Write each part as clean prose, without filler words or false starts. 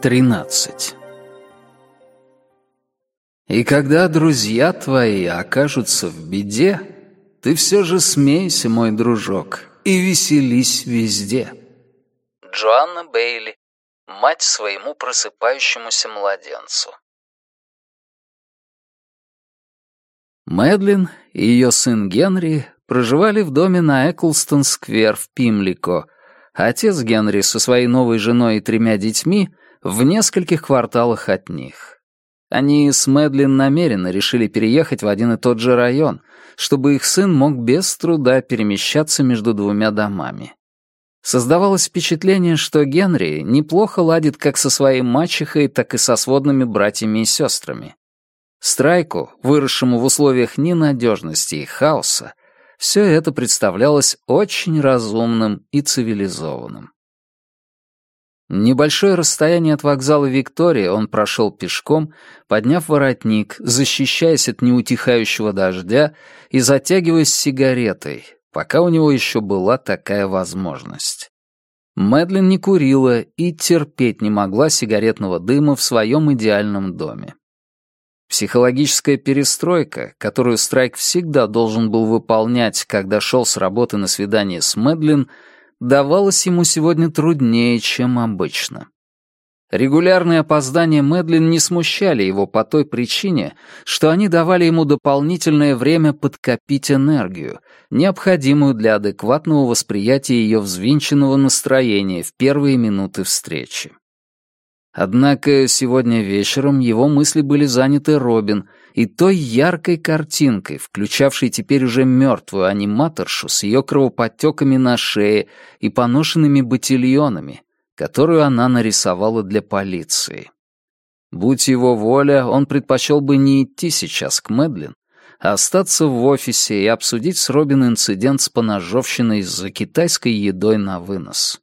13. И когда друзья твои окажутся в беде, ты все же смейся, мой дружок, и веселись везде. Джоанна Бейли, мать своему просыпающемуся младенцу. Мэдлин и ее сын Генри проживали в доме на Эклстон-сквер в Пимлико, а отец Генри со своей новой женой и 3 детьми в нескольких кварталах от них. Они с Мэдлин намеренно решили переехать в один и тот же район, чтобы их сын мог без труда перемещаться между 2 домами. Создавалось впечатление, что Генри неплохо ладит как со своей мачехой, так и со сводными братьями и сестрами. Страйку, выросшему в условиях ненадежности и хаоса, все это представлялось очень разумным и цивилизованным. Небольшое расстояние от вокзала Виктория он прошел пешком, подняв воротник, защищаясь от неутихающего дождя и затягиваясь сигаретой, пока у него еще была такая возможность. Мэдлин не курила и терпеть не могла сигаретного дыма в своем идеальном доме. Психологическая перестройка, которую Страйк всегда должен был выполнять, когда шел с работы на свидание с Мэдлин, давалась ему сегодня труднее, чем обычно. Регулярные опоздания Мэдлин не смущали его по той причине, что они давали ему дополнительное время подкопить энергию, необходимую для адекватного восприятия ее взвинченного настроения в первые минуты встречи. Однако сегодня вечером его мысли были заняты Робин и той яркой картинкой, включавшей теперь уже мертвую аниматоршу с ее кровоподтеками на шее и поношенными ботильонами, которую она нарисовала для полиции. Будь его воля, он предпочел бы не идти сейчас к Мэдлин, а остаться в офисе и обсудить с Робин инцидент с поножовщиной за китайской едой на вынос.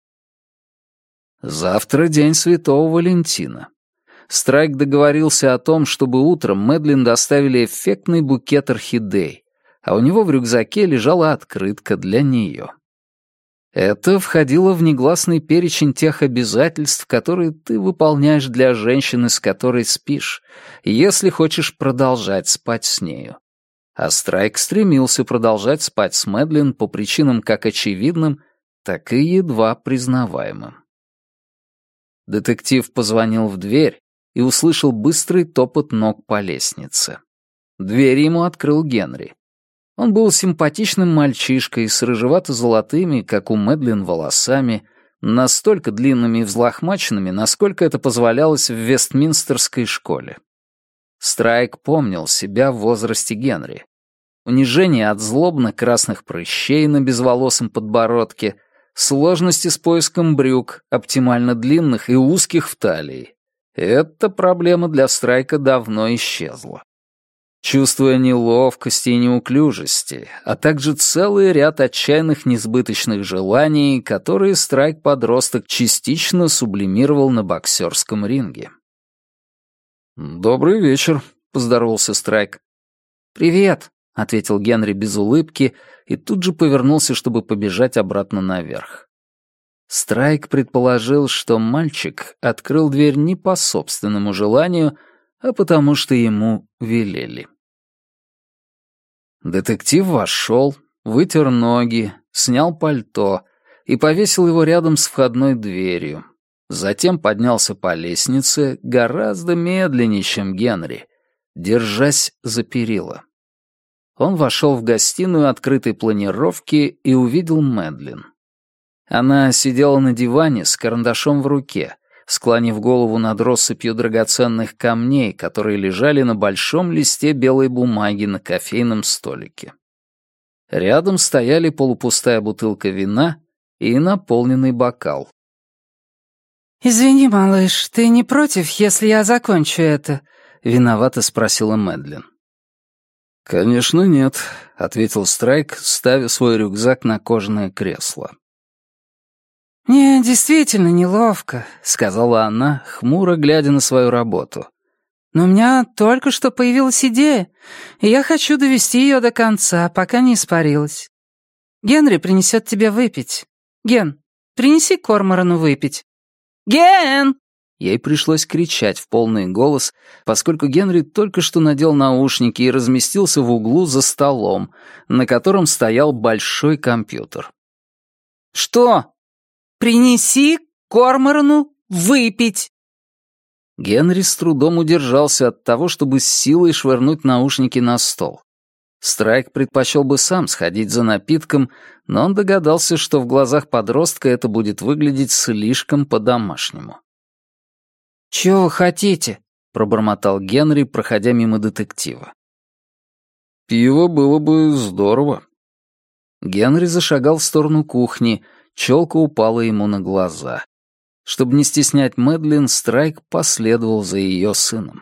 Завтра день Святого Валентина. Страйк договорился о том, чтобы утром Мэдлин доставили эффектный букет орхидей, а у него в рюкзаке лежала открытка для нее. Это входило в негласный перечень тех обязательств, которые ты выполняешь для женщины, с которой спишь, если хочешь продолжать спать с нею. А Страйк стремился продолжать спать с Мэдлин по причинам как очевидным, так и едва признаваемым. Детектив позвонил в дверь и услышал быстрый топот ног по лестнице. Дверь ему открыл Генри. Он был симпатичным мальчишкой с рыжевато-золотыми, как у Мэдлин, волосами, настолько длинными и взлохмаченными, насколько это позволялось в Вестминстерской школе. Страйк помнил себя в возрасте Генри. Унижение от злобно-красных прыщей на безволосом подбородке, сложности с поиском брюк, оптимально длинных и узких в талии. Эта проблема для Страйка давно исчезла. Чувствуя неловкости и неуклюжести, а также целый ряд отчаянных несбыточных желаний, которые Страйк-подросток частично сублимировал на боксерском ринге. «Добрый вечер», — поздоровался Страйк. «Привет», — ответил Генри без улыбки и тут же повернулся, чтобы побежать обратно наверх. Страйк предположил, что мальчик открыл дверь не по собственному желанию, а потому что ему велели. Детектив вошел, вытер ноги, снял пальто и повесил его рядом с входной дверью. Затем поднялся по лестнице гораздо медленнее, чем Генри, держась за перила. Он вошел в гостиную открытой планировки и увидел Мэдлин. Она сидела на диване с карандашом в руке, склонив голову над россыпью драгоценных камней, которые лежали на большом листе белой бумаги на кофейном столике. Рядом стояли полупустая бутылка вина и наполненный бокал. «Извини, малыш, ты не против, если я закончу это?» — виновато спросила Мэдлин. «Конечно нет», — ответил Страйк, ставя свой рюкзак на кожаное кресло. «Мне действительно неловко», — сказала она, хмуро глядя на свою работу. «Но у меня только что появилась идея, и я хочу довести ее до конца, пока не испарилась. Генри принесет тебе выпить. Ген, принеси Корморану выпить». «Ген!» Ей пришлось кричать в полный голос, поскольку Генри только что надел наушники и разместился в углу за столом, на котором стоял большой компьютер. «Что? Принеси Корморану выпить!» Генри с трудом удержался от того, чтобы с силой швырнуть наушники на стол. Страйк предпочел бы сам сходить за напитком, но он догадался, что в глазах подростка это будет выглядеть слишком по-домашнему. «Чего вы хотите?» — пробормотал Генри, проходя мимо детектива. «Пиво было бы здорово». Генри зашагал в сторону кухни, челка упала ему на глаза. Чтобы не стеснять Мэдлин, Страйк последовал за ее сыном.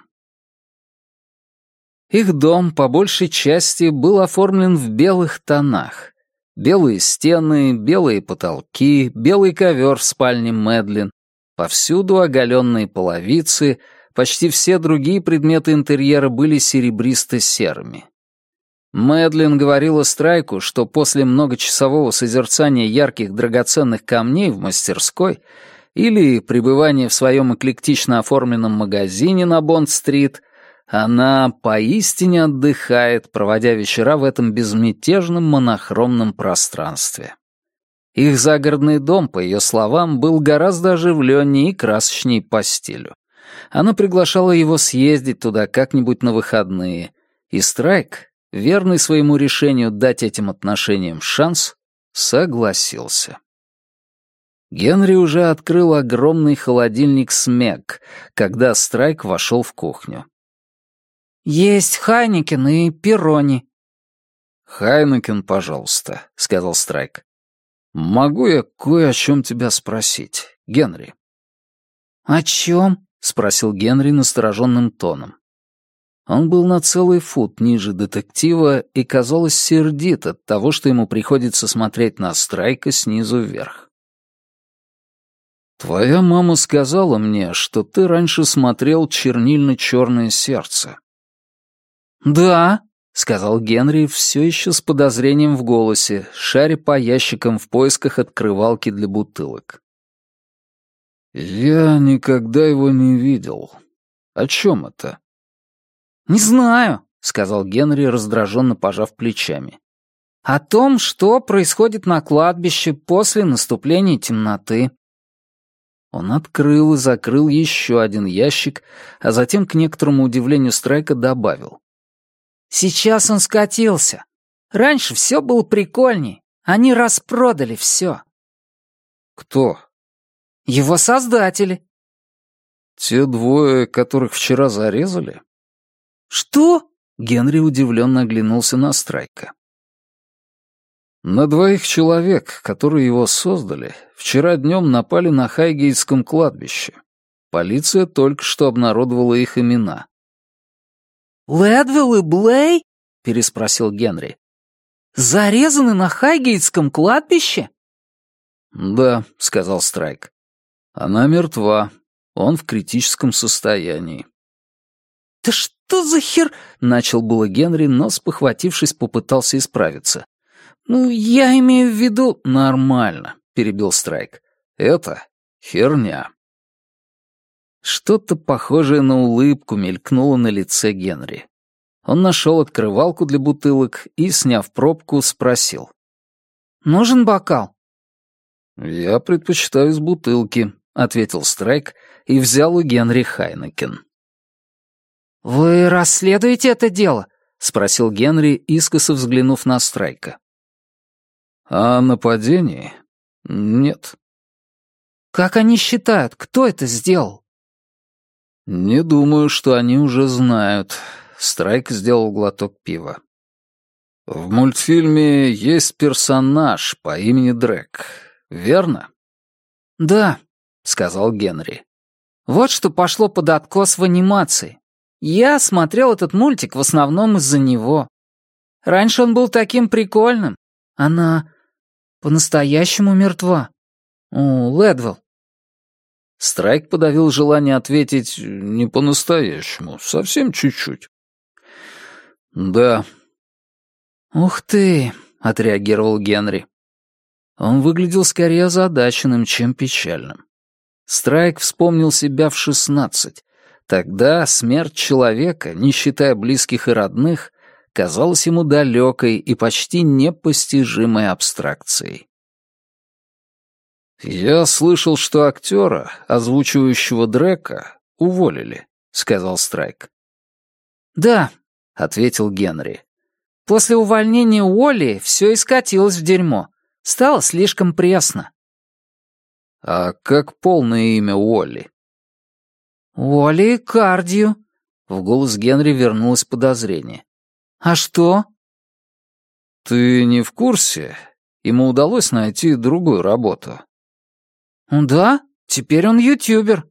Их дом, по большей части, был оформлен в белых тонах. Белые стены, белые потолки, белый ковер в спальне Мэдлин, повсюду оголенные половицы, почти все другие предметы интерьера были серебристо-серыми. Мэдлин говорила Страйку, что после многочасового созерцания ярких драгоценных камней в мастерской или пребывания в своем эклектично оформленном магазине на Бонд-стрит, она поистине отдыхает, проводя вечера в этом безмятежном монохромном пространстве. Их загородный дом, по ее словам, был гораздо оживленнее и красочнее по стилю. Она приглашала его съездить туда как-нибудь на выходные, и Страйк, верный своему решению дать этим отношениям шанс, согласился. Генри уже открыл огромный холодильник «Смек», когда Страйк вошел в кухню. «Есть Хайнекен и Перони». «Хайнекен, пожалуйста», — сказал Страйк. «Могу я кое о чем тебя спросить, Генри?» «О чем?» — спросил Генри настороженным тоном. Он был на целый фут ниже детектива и, казалось, сердит от того, что ему приходится смотреть на Страйка снизу вверх. «Твоя мама сказала мне, что ты раньше смотрел «Чернильно-черное сердце». «Да», — сказал Генри все еще с подозрением в голосе, шаря по ящикам в поисках открывалки для бутылок. «Я никогда его не видел. О чем это?» «Не знаю», — сказал Генри, раздраженно пожав плечами. «О том, что происходит на кладбище после наступления темноты». Он открыл и закрыл еще один ящик, а затем, к некоторому удивлению Страйка, добавил. «Сейчас он скатился. Раньше все было прикольней. Они распродали все». «Кто?» «Его создатели». «Те двое, которых вчера зарезали?» «Что?» — Генри удивленно оглянулся на Страйка. «На двоих человек, которые его создали, вчера днем напали на Хайгейтском кладбище. Полиция только что обнародовала их имена». «Лэдвилл и Блей?» — переспросил Генри. «Зарезаны на Хайгейтском кладбище?» «Да», — сказал Страйк. «Она мертва. Он в критическом состоянии». «Да что за хер...» — начал было Генри, но, спохватившись, попытался исправиться. «Ну, я имею в виду...» «Нормально», — перебил Страйк. «Это херня». Что-то похожее на улыбку мелькнуло на лице Генри. Он нашел открывалку для бутылок и, сняв пробку, спросил. «Нужен бокал?» «Я предпочитаю из бутылки», — ответил Страйк и взял у Генри Хайнекен. «Вы расследуете это дело?» — спросил Генри, искоса взглянув на Страйка. «О нападении? Нет». «Как они считают, кто это сделал?» «Не думаю, что они уже знают». Страйк сделал глоток пива. «В мультфильме есть персонаж по имени Дрек, верно?» «Да», — сказал Генри. «Вот что пошло под откос в анимации. Я смотрел этот мультик в основном из-за него. Раньше он был таким прикольным. Она по-настоящему мертва. Лэдвилл». Страйк подавил желание ответить не по-настоящему, совсем чуть-чуть. «Да». «Ух ты», — отреагировал Генри. Он выглядел скорее озадаченным, чем печальным. Страйк вспомнил себя в 16. Тогда смерть человека, не считая близких и родных, казалась ему далекой и почти непостижимой абстракцией. «Я слышал, что актера, озвучивающего Дрека, уволили», — сказал Страйк. «Да», — ответил Генри. «После увольнения Уолли все и скатилось в дерьмо. Стало слишком пресно». «А как полное имя Уолли?» «Уолли Кардию», — в голос Генри вернулось подозрение. «А что?» «Ты не в курсе? Ему удалось найти другую работу». «Да, теперь он ютубер».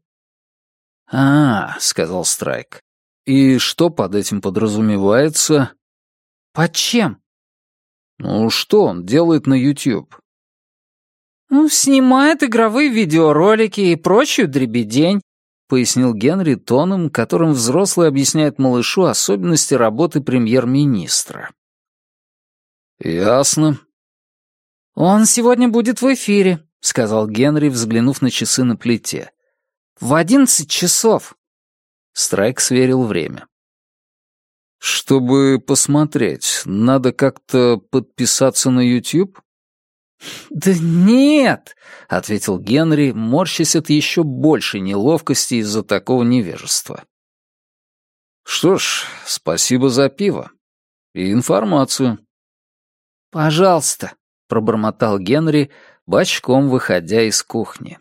Сказал Страйк. «И что под этим подразумевается?» «Под чем?» «Ну, что он делает на YouTube?» «Снимает игровые видеоролики и прочую дребедень», — пояснил Генри тоном, которым взрослый объясняет малышу особенности работы премьер-министра. «Ясно». «Он сегодня будет в эфире», — сказал Генри, взглянув на часы на плите. «В 11 часов». Страйк сверил время. «Чтобы посмотреть, надо как-то подписаться на YouTube?» «Да нет», — ответил Генри, морщась от еще большей неловкости из-за такого невежества. «Что ж, спасибо за пиво и информацию». «Пожалуйста», — пробормотал Генри, бочком выходя из кухни.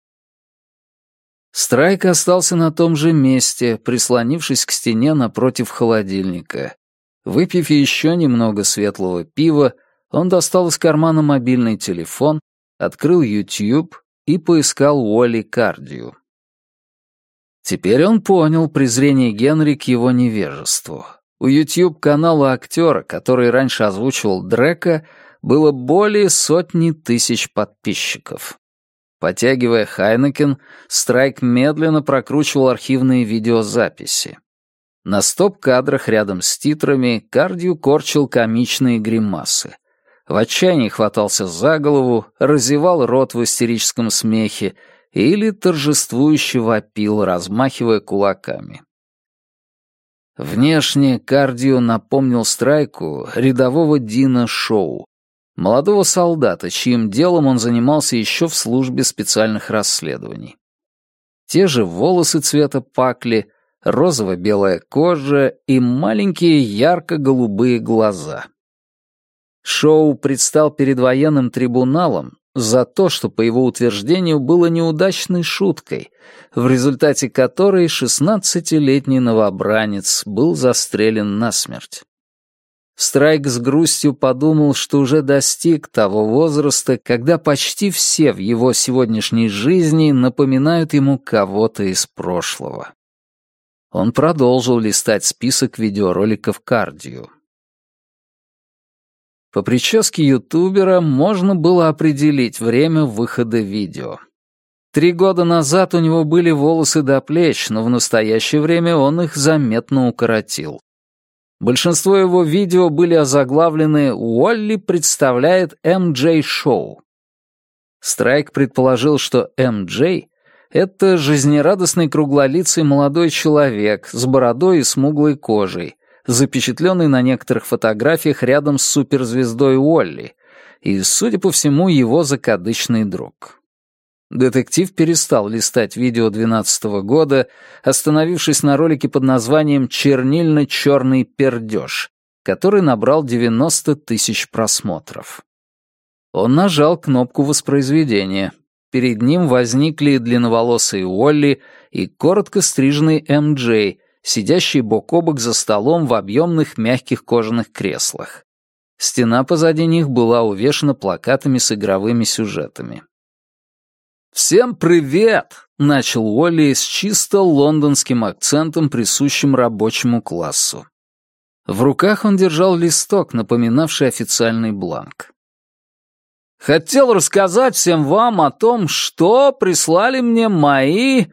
Страйк остался на том же месте, прислонившись к стене напротив холодильника. Выпив еще немного светлого пива, он достал из кармана мобильный телефон, открыл YouTube и поискал Уолли Кардию. Теперь он понял презрение Генри к его невежеству. У YouTube-канала актера, который раньше озвучивал Дрека, было более 100 тысяч подписчиков. Потягивая Хайнекен, Страйк медленно прокручивал архивные видеозаписи. На стоп-кадрах рядом с титрами Кардию корчил комичные гримасы. В отчаянии хватался за голову, разевал рот в истерическом смехе или торжествующе вопил, размахивая кулаками. Внешне Кардио напомнил Страйку рядового Дина Шоу, молодого солдата, чьим делом он занимался еще в службе специальных расследований. Те же волосы цвета пакли, розово-белая кожа и маленькие ярко-голубые глаза. Шоу предстал перед военным трибуналом за то, что, по его утверждению, было неудачной шуткой, в результате которой 16-летний новобранец был застрелен насмерть. Страйк с грустью подумал, что уже достиг того возраста, когда почти все в его сегодняшней жизни напоминают ему кого-то из прошлого. Он продолжил листать список видеороликов Кардию. По прическе ютубера можно было определить время выхода видео. 3 года назад у него были волосы до плеч, но в настоящее время он их заметно укоротил. Большинство его видео были озаглавлены «Уолли представляет MJ Шоу». Страйк предположил, что MJ — это жизнерадостный круглолицый молодой человек с бородой и смуглой кожей, запечатленный на некоторых фотографиях рядом с суперзвездой Уолли, и, судя по всему, его закадычный друг. Детектив перестал листать видео 2012 года, остановившись на ролике под названием «Чернильно-черный пердеж», который набрал 90 тысяч просмотров. Он нажал кнопку воспроизведения. Перед ним возникли длинноволосый Уолли и коротко стриженный MJ, сидящие бок о бок за столом в объемных мягких кожаных креслах. Стена позади них была увешана плакатами с игровыми сюжетами. «Всем привет!» — начал Уолли с чисто лондонским акцентом, присущим рабочему классу. В руках он держал листок, напоминавший официальный бланк. «Хотел рассказать всем вам о том, что прислали мне мои...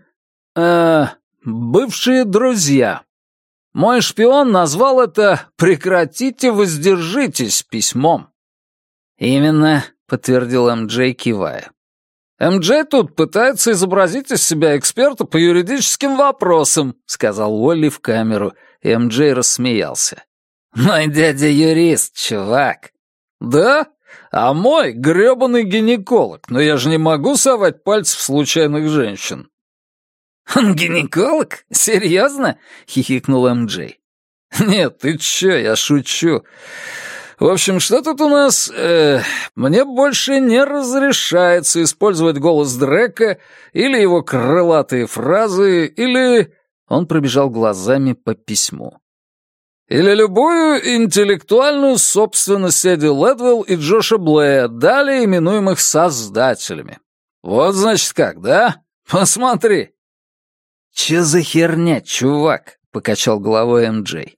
бывшие друзья. Мой шпион назвал это «Прекратите, воздержитесь» письмом». «Именно», — подтвердил MJ, кивая. «МД тут пытается изобразить из себя эксперта по юридическим вопросам», — сказал Уолли в камеру, и МД рассмеялся. «Мой дядя юрист, чувак». «Да? А мой грёбаный гинеколог, но я же не могу совать пальцы в случайных женщин». «Он гинеколог? Серьезно?» — хихикнул МД. «Нет, ты чё, я шучу. В общем, что тут у нас? Мне больше не разрешается использовать голос Дрека или его крылатые фразы, или...» Он пробежал глазами по письму. «Или любую интеллектуальную собственность Эдди Лэдвелл и Джоша Блея, далее именуемых создателями. Вот значит как, да? Посмотри». «Чё за херня, чувак?» — покачал головой МД.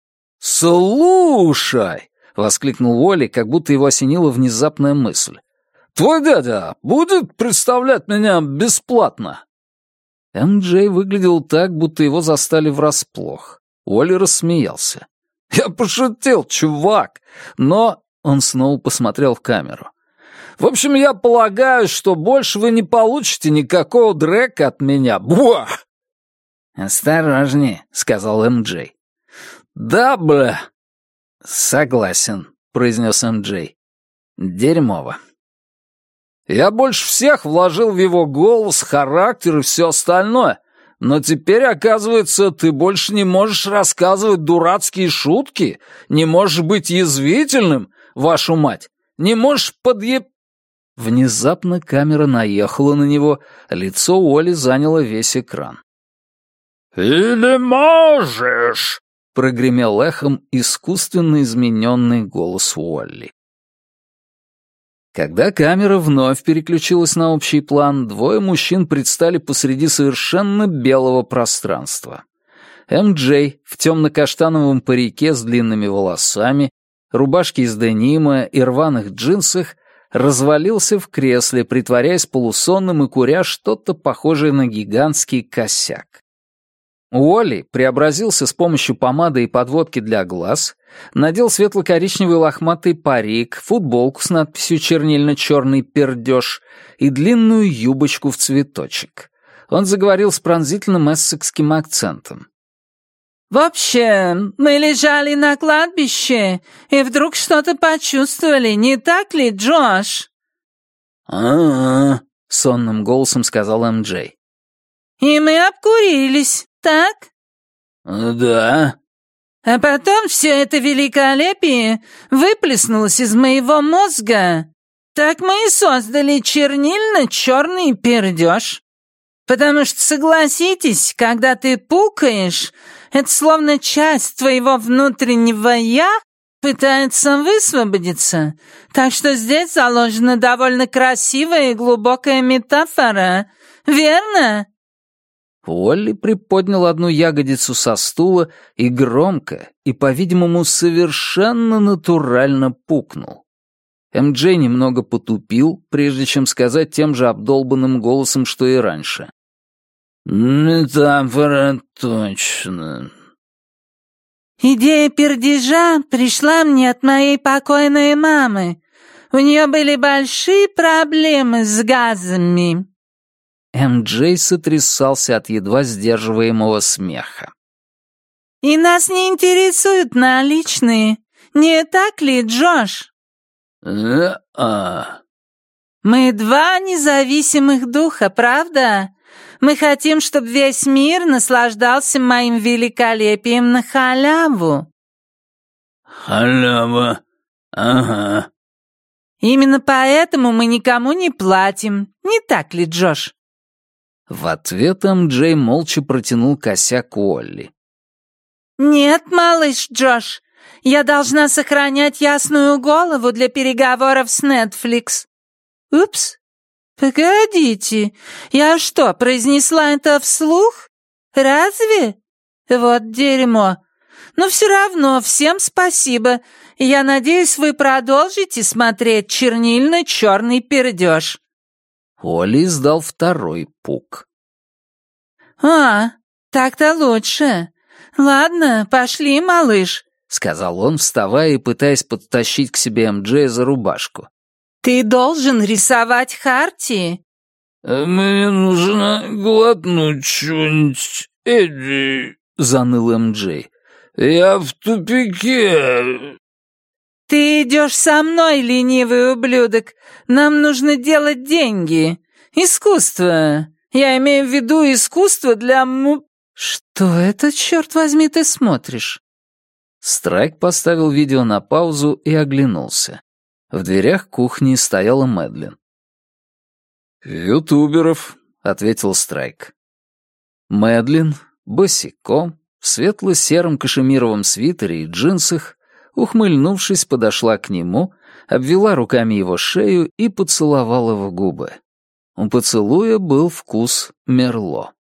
«Слушай!» — воскликнул Уолли, как будто его осенила внезапная мысль. «Твой дядя будет представлять меня бесплатно?» МД выглядел так, будто его застали врасплох. Уолли рассмеялся. «Я пошутил, чувак, но...» Он снова посмотрел в камеру. «В общем, я полагаю, что больше вы не получите никакого Дрека от меня. Буа!» «Осторожнее», — сказал МД. «Да, бля». «Согласен», — произнес МД. «Дерьмово». «Я больше всех вложил в его голос, характер и все остальное. Но теперь, оказывается, ты больше не можешь рассказывать дурацкие шутки, не можешь быть язвительным, вашу мать, не можешь Внезапно камера наехала на него, лицо Уолли заняло весь экран. «Или можешь?» — прогремел эхом искусственно измененный голос Уолли. Когда камера вновь переключилась на общий план, двое мужчин предстали посреди совершенно белого пространства. МД в темно-каштановом парике с длинными волосами, рубашке из денима и рваных джинсах развалился в кресле, притворяясь полусонным и куря что-то похожее на гигантский косяк. Уолли преобразился с помощью помады и подводки для глаз, надел светло-коричневый лохматый парик, футболку с надписью «Чернильно-черный пердеж» и длинную юбочку в цветочек. Он заговорил с пронзительным эссекским акцентом. «В общем, мы лежали на кладбище и вдруг что-то почувствовали, не так ли, Джош?» «А-а-а», — сонным голосом сказал МД. «И мы обкурились, так?» «Да». «А потом все это великолепие выплеснулось из моего мозга. Так мы и создали чернильно-черный пердеж. Потому что, согласитесь, когда ты пукаешь, это словно часть твоего внутреннего «я» пытается высвободиться. Так что здесь заложена довольно красивая и глубокая метафора. Верно?» Уолли приподнял одну ягодицу со стула и громко, и, по-видимому, совершенно натурально пукнул. МД немного потупил, прежде чем сказать тем же обдолбанным голосом, что и раньше. «Метафора точно». «Идея пердежа пришла мне от моей покойной мамы. У нее были большие проблемы с газами». МД сотрясался от едва сдерживаемого смеха. «И нас не интересуют наличные, не так ли, Джош?» «А-а». «Мы два независимых духа, правда? Мы хотим, чтобы весь мир наслаждался моим великолепием на халяву». «Халява, ага». «Именно поэтому мы никому не платим, не так ли, Джош?» В ответ МД молча протянул косяк Уолли. «Нет, малыш Джош, я должна сохранять ясную голову для переговоров с Netflix». «Упс, погодите, я что, произнесла это вслух? Разве? Вот дерьмо. Но все равно всем спасибо. Я надеюсь, вы продолжите смотреть чернильно-черный пердеж». Уолли издал второй пук. «А, так-то лучше. Ладно, пошли, малыш», — сказал он, вставая и пытаясь подтащить к себе МД за рубашку. «Ты должен рисовать хартии. «Мне нужно глотнуть чего-нибудь, Эдди», — заныл М.Джей. «Я в тупике». «Ты идешь со мной, ленивый ублюдок. Нам нужно делать деньги. Искусство. Я имею в виду искусство для Что это, черт возьми, ты смотришь?» Страйк поставил видео на паузу и оглянулся. В дверях кухни стояла Мэдлин. «Ютуберов», — ответил Страйк. Мэдлин, босиком, в светло-сером кашемировом свитере и джинсах, ухмыльнувшись, подошла к нему, обвела руками его шею и поцеловала в губы. У поцелуя был вкус мерло.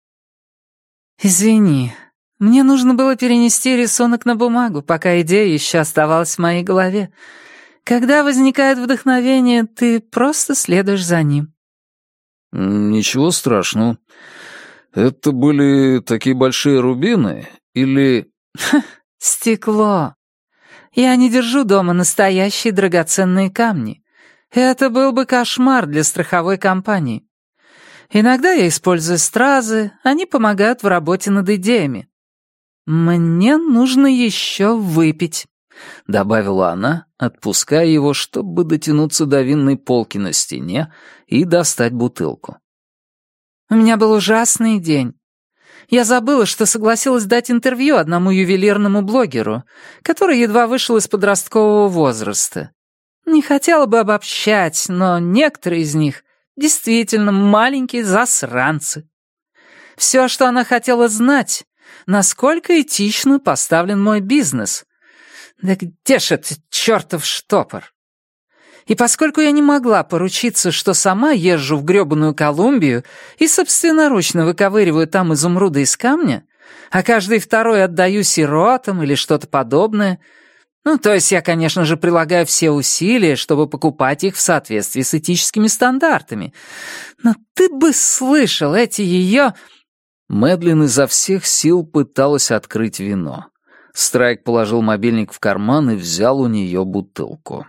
«Извини, мне нужно было перенести рисунок на бумагу, пока идея еще оставалась в моей голове. Когда возникает вдохновение, ты просто следуешь за ним». «Ничего страшного. Это были такие большие рубины или...» «Стекло. Я не держу дома настоящие драгоценные камни. Это был бы кошмар для страховой компании. Иногда я использую стразы, они помогают в работе над идеями. Мне нужно еще выпить», — добавила она, отпуская его, чтобы дотянуться до винной полки на стене и достать бутылку. «У меня был ужасный день. Я забыла, что согласилась дать интервью одному ювелирному блогеру, который едва вышел из подросткового возраста. Не хотела бы обобщать, но некоторые из них действительно маленькие засранцы. Все, что она хотела знать, насколько этично поставлен мой бизнес. Да где ж этот чертов штопор? И поскольку я не могла поручиться, что сама езжу в грёбаную Колумбию и собственноручно выковыриваю там изумруды из камня, а каждый второй отдаю сиротам или что-то подобное, то есть я, конечно же, прилагаю все усилия, чтобы покупать их в соответствии с этическими стандартами. Но ты бы слышал эти ее... Мэдлин изо всех сил пыталась открыть вино. Страйк положил мобильник в карман и взял у нее бутылку.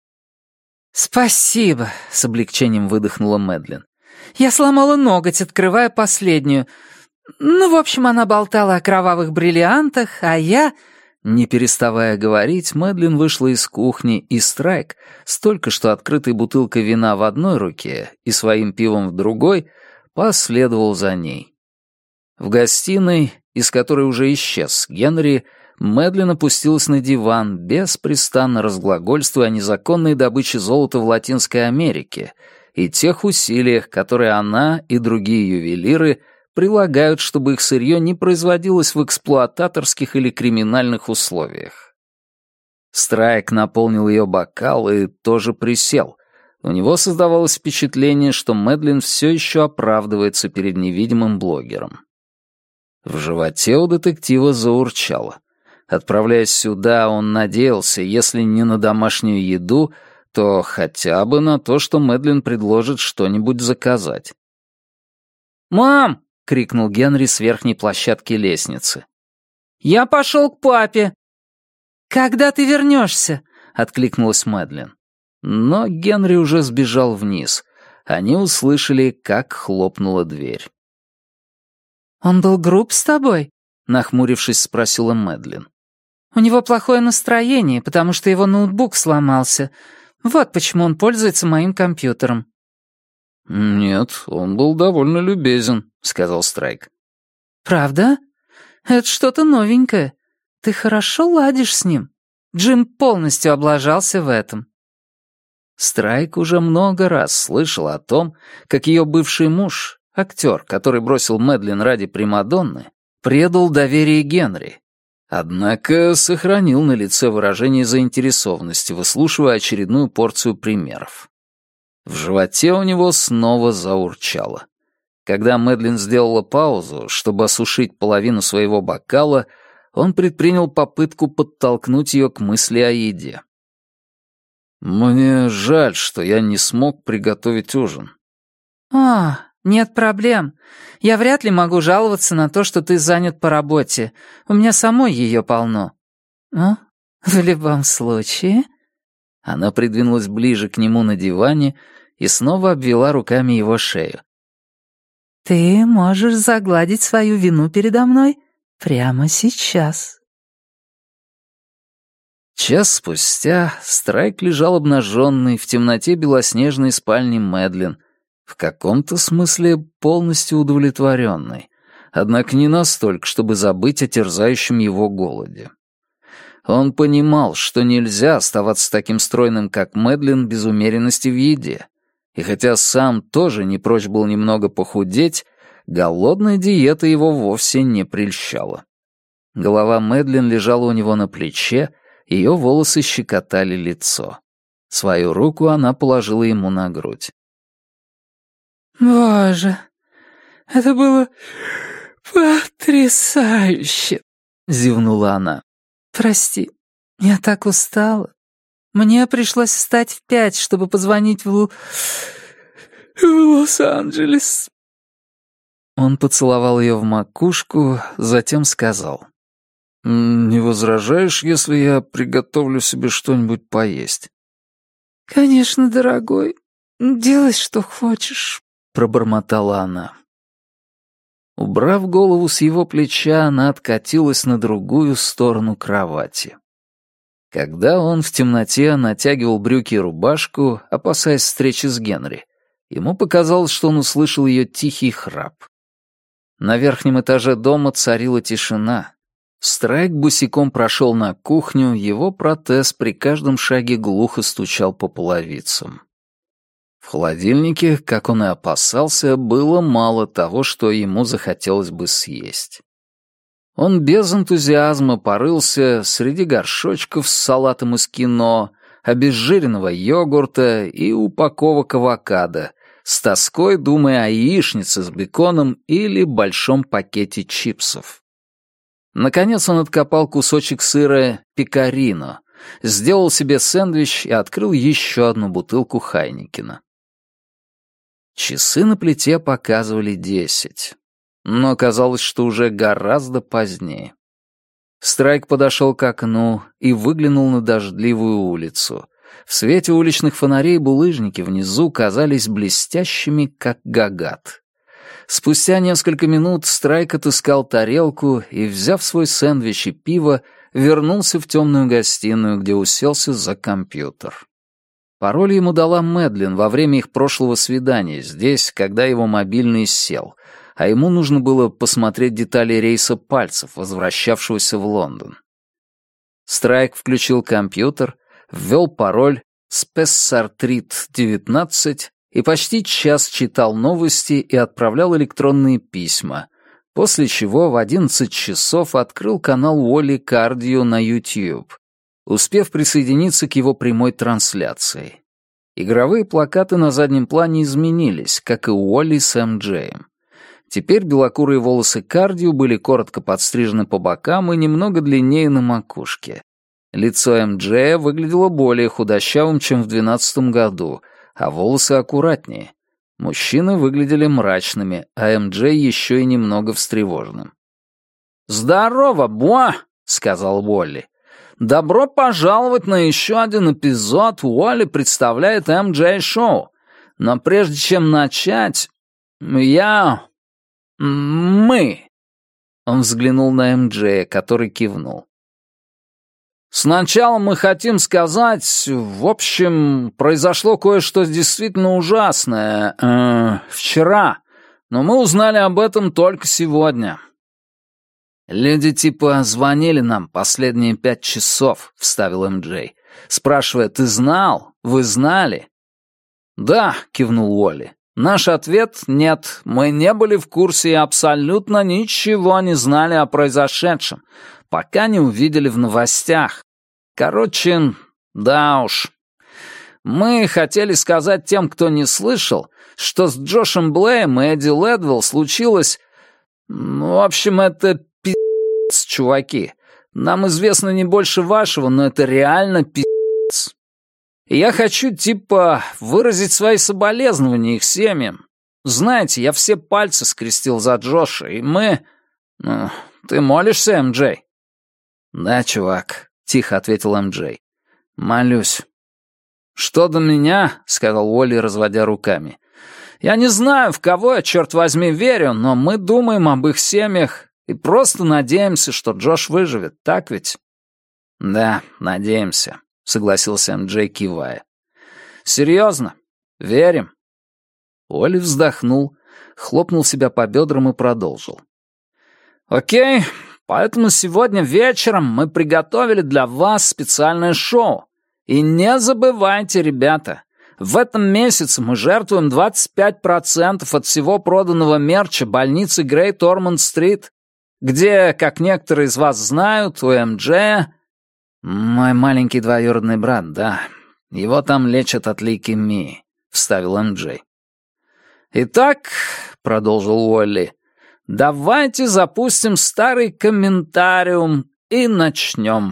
«Спасибо», — с облегчением выдохнула Мэдлин. «Я сломала ноготь, открывая последнюю. В общем, она болтала о кровавых бриллиантах, а я...» Не переставая говорить, Мэдлин вышла из кухни, и Страйк, с только что открытой бутылкой вина в одной руке и своим пивом в другой, последовал за ней. В гостиной, из которой уже исчез Генри, Мэдлин опустилась на диван, беспрестанно разглагольствуя о незаконной добыче золота в Латинской Америке и тех усилиях, которые она и другие ювелиры прилагают, чтобы их сырье не производилось в эксплуататорских или криминальных условиях. Страйк наполнил ее бокал и тоже присел. У него создавалось впечатление, что Мэдлин все еще оправдывается перед невидимым блогером. В животе у детектива заурчало. Отправляясь сюда, он надеялся, если не на домашнюю еду, то хотя бы на то, что Мэдлин предложит что-нибудь заказать. «Мам!» — крикнул Генри с верхней площадки лестницы. «Я пошел к папе!» «Когда ты вернешься?» — откликнулась Мэдлин. Но Генри уже сбежал вниз. Они услышали, как хлопнула дверь. «Он был груб с тобой?» — нахмурившись, спросила Мэдлин. «У него плохое настроение, потому что его ноутбук сломался. Вот почему он пользуется моим компьютером». «Нет, он был довольно любезен», — сказал Страйк. «Правда? Это что-то новенькое. Ты хорошо ладишь с ним. Джим полностью облажался в этом». Страйк уже много раз слышал о том, как ее бывший муж, актер, который бросил Мэдлин ради примадонны, предал доверие Генри. Однако сохранил на лице выражение заинтересованности, выслушивая очередную порцию примеров. В животе у него снова заурчало. Когда Мэдлин сделала паузу, чтобы осушить половину своего бокала, он предпринял попытку подтолкнуть ее к мысли о еде. «Мне жаль, что я не смог приготовить ужин». Нет проблем. Я вряд ли могу жаловаться на то, что ты занят по работе. У меня самой ее полно». В любом случае...» Она придвинулась ближе к нему на диване и снова обвела руками его шею. «Ты можешь загладить свою вину передо мной прямо сейчас». Час спустя Страйк лежал обнаженный в темноте белоснежной спальни Мэдлин, в каком-то смысле полностью удовлетворенный, однако не настолько, чтобы забыть о терзающем его голоде. Он понимал, что нельзя оставаться таким стройным, как Мэдлин, без умеренности в еде, и хотя сам тоже не прочь был немного похудеть, голодная диета его вовсе не прельщала. Голова Мэдлин лежала у него на плече, ее волосы щекотали лицо. Свою руку она положила ему на грудь. «Боже, это было потрясающе!» — зевнула она. «Прости, я так устала. Мне пришлось встать в 5, чтобы позвонить в Лос-Анджелес». Он поцеловал ее в макушку, затем сказал: «Не возражаешь, если я приготовлю себе что-нибудь поесть?» «Конечно, дорогой. Делай, что хочешь», — пробормотала она. Убрав голову с его плеча, она откатилась на другую сторону кровати. Когда он в темноте натягивал брюки и рубашку, опасаясь встречи с Генри, ему показалось, что он услышал ее тихий храп. На верхнем этаже дома царила тишина. Страйк босиком прошел на кухню, его протез при каждом шаге глухо стучал по половицам. В холодильнике, как он и опасался, было мало того, что ему захотелось бы съесть. Он без энтузиазма порылся среди горшочков с салатом из кино, обезжиренного йогурта и упаковок авокадо, с тоской думая о яичнице с беконом или большом пакете чипсов. Наконец он откопал кусочек сыра пекарино, сделал себе сэндвич и открыл еще одну бутылку Хайникена. Часы на плите показывали 10, но казалось, что уже гораздо позднее. Страйк подошел к окну и выглянул на дождливую улицу. В свете уличных фонарей булыжники внизу казались блестящими, как гагат. Спустя несколько минут Страйк отыскал тарелку и, взяв свой сэндвич и пиво, вернулся в темную гостиную, где уселся за компьютер. Пароль ему дала Мэдлин во время их прошлого свидания здесь, когда его мобильный сел, а ему нужно было посмотреть детали рейса пальцев, возвращавшегося в Лондон. Страйк включил компьютер, ввел пароль «Спессартрит-19» и почти час читал новости и отправлял электронные письма, после чего в 11 часов открыл канал Уолли Кардио на YouTube, успев присоединиться к его прямой трансляции. Игровые плакаты на заднем плане изменились, как и у Уолли с М.Джеем. Теперь белокурые волосы Кардио были коротко подстрижены по бокам и немного длиннее на макушке. Лицо М.Джея выглядело более худощавым, чем в 2012 году, а волосы аккуратнее. Мужчины выглядели мрачными, а М.Джей еще и немного встревоженным. «Здорово, Буа!» — сказал Уолли. «Добро пожаловать на еще один эпизод Уолли представляет М.Джей Шоу. Но прежде чем начать, мы...» Он взглянул на М.Джея, который кивнул. «Сначала мы хотим сказать, в общем, произошло кое-что действительно ужасное вчера, но мы узнали об этом только сегодня». «Люди типа звонили нам последние 5 часов», — вставил М.Джей, спрашивая: «Ты знал? Вы знали?» «Да», — кивнул Уолли. «Наш ответ — нет, мы не были в курсе и абсолютно ничего не знали о произошедшем, пока не увидели в новостях. Короче, да уж. Мы хотели сказать тем, кто не слышал, что с Джошем Блеем и Эдди Ледвелл случилось... В общем, это пи***ц, чуваки. Нам известно не больше вашего, но это реально пи***ц. И я хочу, типа, выразить свои соболезнования их семьям. Знаете, я все пальцы скрестил за Джоша, и мы... Ты молишься, М.Джей?» «Да, чувак», — тихо ответил М.Джей. «Молюсь». «Что до меня», — сказал Уолли, разводя руками, — «я не знаю, в кого я, черт возьми, верю, но мы думаем об их семьях и просто надеемся, что Джош выживет, так ведь?» «Да, надеемся», — согласился М.Джей, кивая. «Серьезно? Верим?» Уолли вздохнул, хлопнул себя по бедрам и продолжил. «Окей, поэтому сегодня вечером мы приготовили для вас специальное шоу. И не забывайте, ребята, в этом месяце мы жертвуем 25% от всего проданного мерча больницы Грейт Ормонд-стрит, где, как некоторые из вас знают, у МД... «Мой маленький двоюродный брат, да. Его там лечат от лейкемии», — вставил М.Джей. «Итак», — продолжил Уолли, — «давайте запустим старый комментариум и начнем».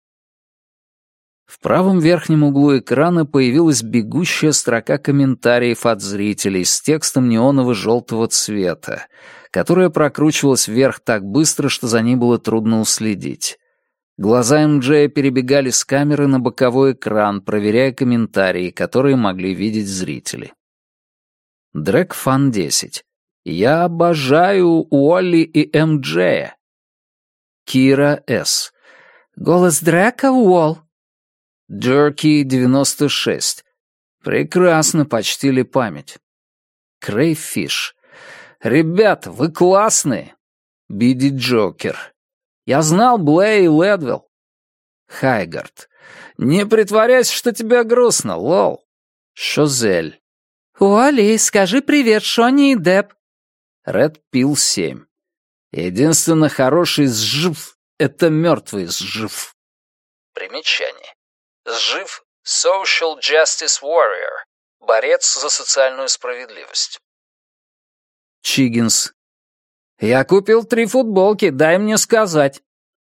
В правом верхнем углу экрана появилась бегущая строка комментариев от зрителей с текстом неоново-желтого цвета, которая прокручивалась вверх так быстро, что за ней было трудно уследить. Глаза М.Джея перебегали с камеры на боковой экран, проверяя комментарии, которые могли видеть зрители. Дрэк Фан 10. «Я обожаю Уолли и М.Джея». Кира С. «Голос Дрэка, Уолл». Дерки 96. «Прекрасно почтили память». Крейфиш. «Ребята, вы классные». Биди Джокер. «Я знал Блэй и Ледвелл». Хайгард. «Не притворяйся, что тебе грустно, лол». Шозель. «Уолли, скажи привет Шонни и Деб». Ред Пил 7. «Единственно хороший сжив — это мертвый сжив». Примечание. Сжив — Social Justice Warrior, борец за социальную справедливость. Чиггинс. «Я купил 3 футболки, дай мне сказать».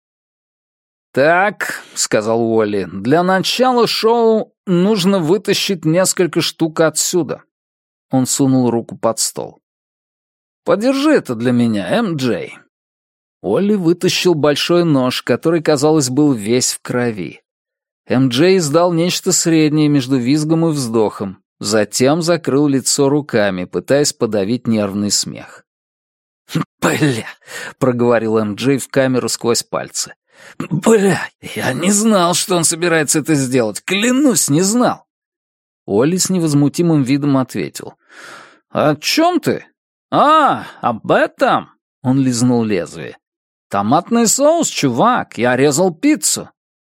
«Так», — сказал Уолли, — «для начала шоу нужно вытащить несколько штук отсюда». Он сунул руку под стол. «Подержи это для меня, М.Джей». Уолли вытащил большой нож, который, казалось, был весь в крови. М.Джей издал нечто среднее между визгом и вздохом, затем закрыл лицо руками, пытаясь подавить нервный смех. «Бля!» — проговорил М.Джей в камеру сквозь пальцы. «Бля! Я не знал, что он собирается это сделать. Клянусь, не знал!» Уолли с невозмутимым видом ответил. «О чем ты? Об этом!» — он лизнул лезвие. «Томатный соус, чувак! Я резал пиццу!»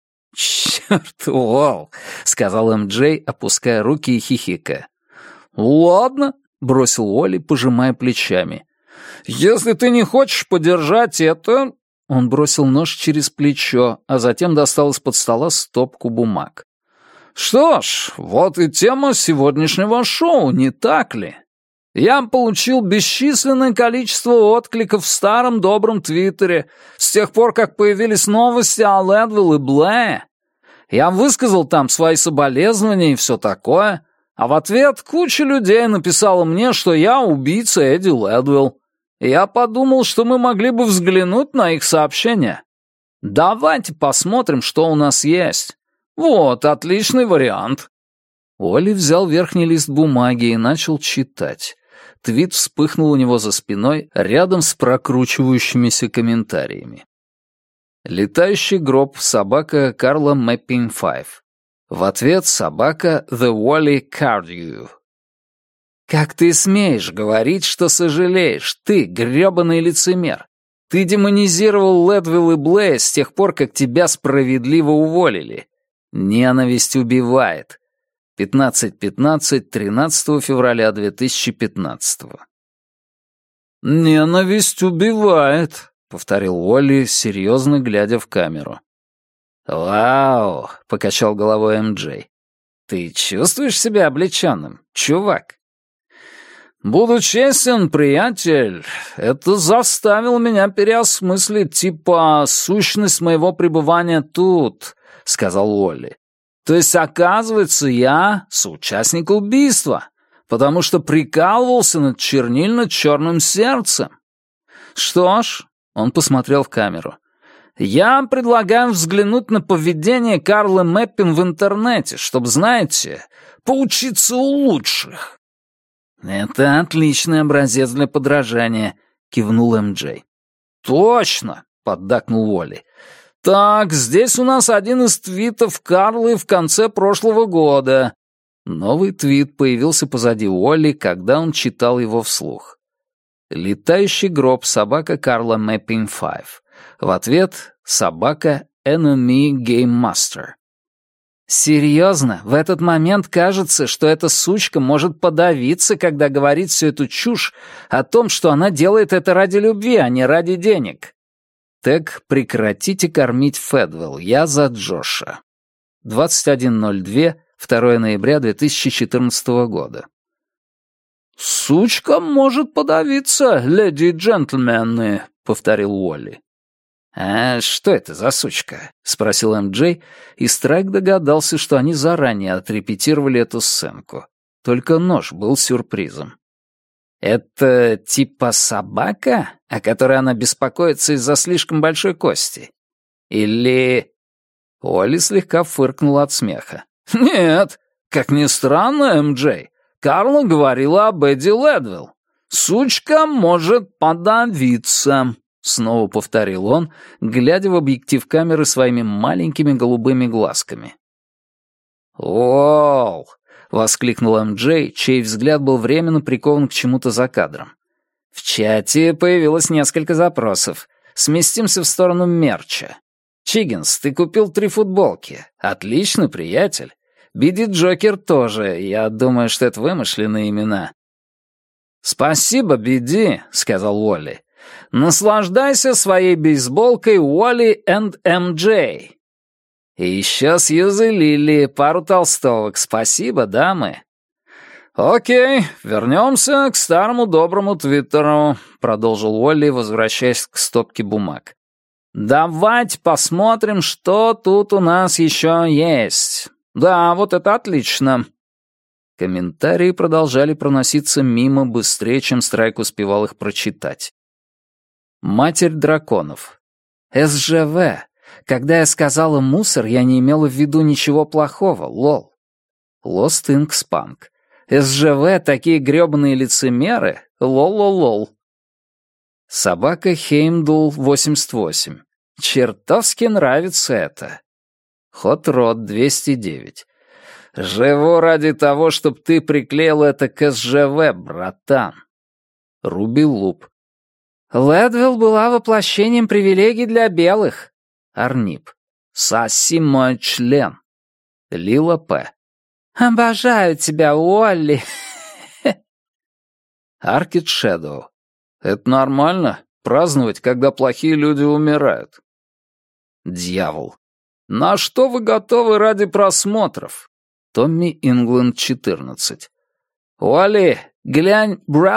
«Черт, Уолл!» — сказал М.Джей, опуская руки и хихикая. «Ладно», — бросил Уолли, пожимая плечами. «Если ты не хочешь подержать это...» Он бросил нож через плечо, а затем достал из-под стола стопку бумаг. «Что ж, вот и тема сегодняшнего шоу, не так ли? Я получил бесчисленное количество откликов в старом добром Твиттере с тех пор, как появились новости о Ледвелл и Блэе. Я высказал там свои соболезнования и все такое, а в ответ куча людей написала мне, что я убийца Эдди Ледвелл. И я подумал, что мы могли бы взглянуть на их сообщения. Давайте посмотрим, что у нас есть. Вот, отличный вариант». Уолли взял верхний лист бумаги и начал читать. Твит вспыхнул у него за спиной, рядом с прокручивающимися комментариями. Летающий гроб, собака Карла Мэппин 5. В ответ собака The Wally Cardew. «Как ты смеешь говорить, что сожалеешь, ты, грёбаный лицемер? Ты демонизировал Ледвелл и Блэя с тех пор, как тебя справедливо уволили. Ненависть убивает». 15:15, 13 февраля 2015. «Ненависть убивает», — повторил Уолли, серьезно глядя в камеру. «Вау», — покачал головой М.Джей. «Ты чувствуешь себя облеченным, чувак?» «Буду честен, приятель, это заставило меня переосмыслить, сущность моего пребывания тут», — сказал Уолли. «То есть, оказывается, я соучастник убийства, потому что прикалывался над чернильно-черным сердцем. Что ж», — он посмотрел в камеру, Я предлагаю взглянуть на поведение Карлы Мэппин в интернете, чтобы, знаете, поучиться у лучших». «Это отличный образец для подражания», — кивнул М.Джей. «Точно», — поддакнул Уолли. «Так, здесь у нас один из твитов Карлы в конце прошлого года». Новый твит появился позади Уолли, когда он читал его вслух. «Летающий гроб, собака Карла Мэппин 5». В ответ — собака Enemy Game Master. Серьезно, в этот момент кажется, что эта сучка может подавиться, когда говорит всю эту чушь о том, что она делает это ради любви, а не ради денег. Тег «Прекратите кормить Фэдвелл, я за Джоша». 21:02, 2 ноября 2014 года. «Сучка может подавиться, леди и джентльмены», — повторил Уолли. «А что это за сучка?» — спросил М.Джей, и Страйк догадался, что они заранее отрепетировали эту сценку. Только нож был сюрпризом. «Это типа собака, о которой она беспокоится из-за слишком большой кости? Или...» Уолли слегка фыркнул от смеха. «Нет, как ни странно, М.Джей, Карла говорила об Эдди Лэдвилл. Сучка может подавиться». Снова повторил он, глядя в объектив камеры своими маленькими голубыми глазками. «Оу!» — воскликнул М.Джей, чей взгляд был временно прикован к чему-то за кадром. «В чате появилось несколько запросов. Сместимся в сторону мерча. Чиггинс, ты купил 3 футболки. Отлично, приятель. Биди Джокер тоже. Я думаю, что это вымышленные имена». «Спасибо, Биди», — сказал Уолли. «Наслаждайся своей бейсболкой Уолли энд М.Джей». «И еще Сьюзи Лили, пару толстовок. Спасибо, дамы». «Окей, вернемся к старому доброму Твиттеру», — продолжил Уолли, возвращаясь к стопке бумаг. «Давайте посмотрим, что тут у нас еще есть. Да, вот это отлично». Комментарии продолжали проноситься мимо быстрее, чем Страйк успевал их прочитать. Матерь драконов. СЖВ. Когда я сказала «мусор», я не имела в виду ничего плохого, лол. Lost Inks Punk. СЖВ такие грёбаные лицемеры, лол-лол-лол. Собака Хеймдул 88. Чертовски нравится это. Hot Rod 209. Живу ради того, чтобы ты приклеил это к СЖВ, братан. Руби Луп. Лэдвилл была воплощением привилегий для белых. Арнип. Соси мой член. Лила П. Обожаю тебя, Уолли. Аркид Шэдоу. Это нормально, праздновать, когда плохие люди умирают. Дьявол. На что вы готовы ради просмотров? Томми Ингланд 14. Уолли, глянь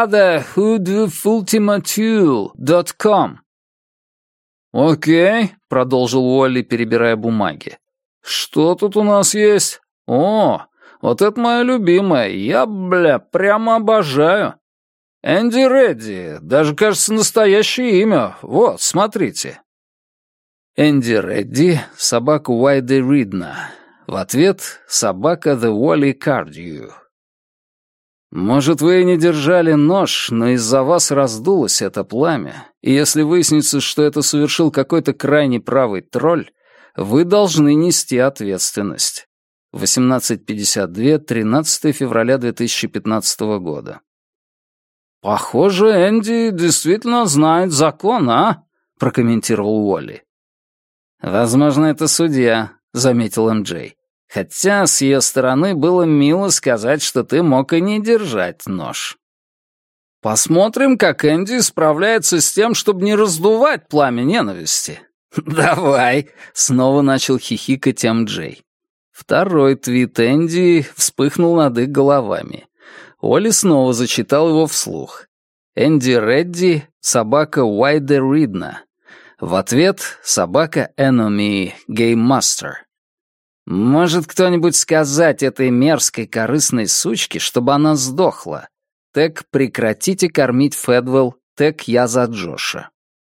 brotherhoodultimate.com. «Окей», — продолжил Уолли, перебирая бумаги. «Что тут у нас есть? О, вот это моя любимая, я, прямо обожаю. Энди Редди, даже, кажется, настоящее имя. Вот, смотрите». Энди Редди, собака Уайди Ридна. В ответ — собака The Wally Cardew. Может, вы и не держали нож, но из-за вас раздулось это пламя, и если выяснится, что это совершил какой-то крайне правый тролль, вы должны нести ответственность. 18:52, 13 февраля 2015 года. «Похоже, Энди действительно знает закон, а?» — прокомментировал Уолли. «Возможно, это судья», — заметил М.Джей. «Хотя с ее стороны было мило сказать, что ты мог и не держать нож». «Посмотрим, как Энди справляется с тем, чтобы не раздувать пламя ненависти». «Давай», — снова начал хихикать М.Джей. Второй твит Энди вспыхнул над их головами. Олли снова зачитал его вслух. Энди Редди, собака Уайди Ридна. В ответ — собака Enemy Game Master. Может кто-нибудь сказать этой мерзкой корыстной сучке, чтобы она сдохла? Тег «Прекратите кормить Фэдвелл», тег «Я за Джоша».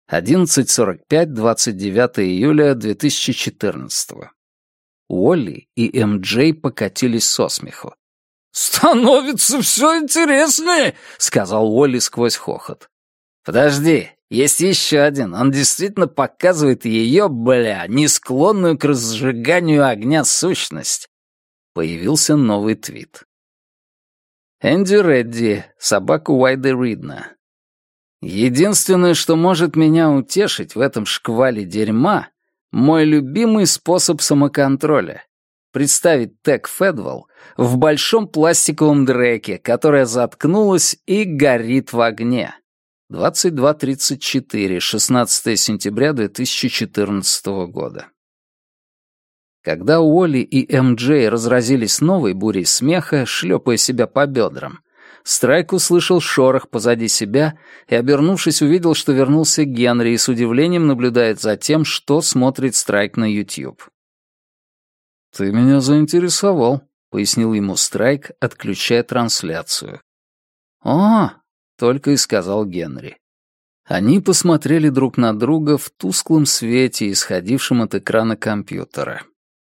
11:45, 29 июля 2014. Уолли и М.Джей покатились со смеху. «Становится все интереснее», — сказал Уолли сквозь хохот. «Подожди, есть еще один. Он действительно показывает ее, не склонную к разжиганию огня сущность». Появился новый твит. Энди Редди, собака Уайда Ридна. Единственное, что может меня утешить в этом шквале дерьма, мой любимый способ самоконтроля — представить Тек Федвелл в большом пластиковом дреке, которая заткнулась и горит в огне. 22:34, 16 сентября 2014 года. Когда Уолли и М.Джей разразились новой бурей смеха, шлепая себя по бедрам, Страйк услышал шорох позади себя и, обернувшись, увидел, что вернулся Генри и с удивлением наблюдает за тем, что смотрит Страйк на YouTube. «Ты меня заинтересовал», — пояснил ему Страйк, отключая трансляцию. «О!» — только и сказал Генри. Они посмотрели друг на друга в тусклом свете, исходившем от экрана компьютера.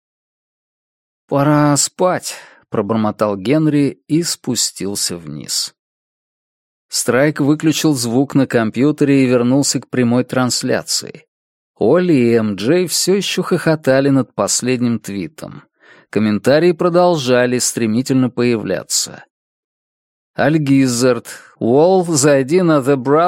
«Пора спать», — пробормотал Генри и спустился вниз. Страйк выключил звук на компьютере и вернулся к прямой трансляции. Олли и М.Джей все еще хохотали над последним твитом. Комментарии продолжали стремительно появляться. Альгизард, Уолл, зайди на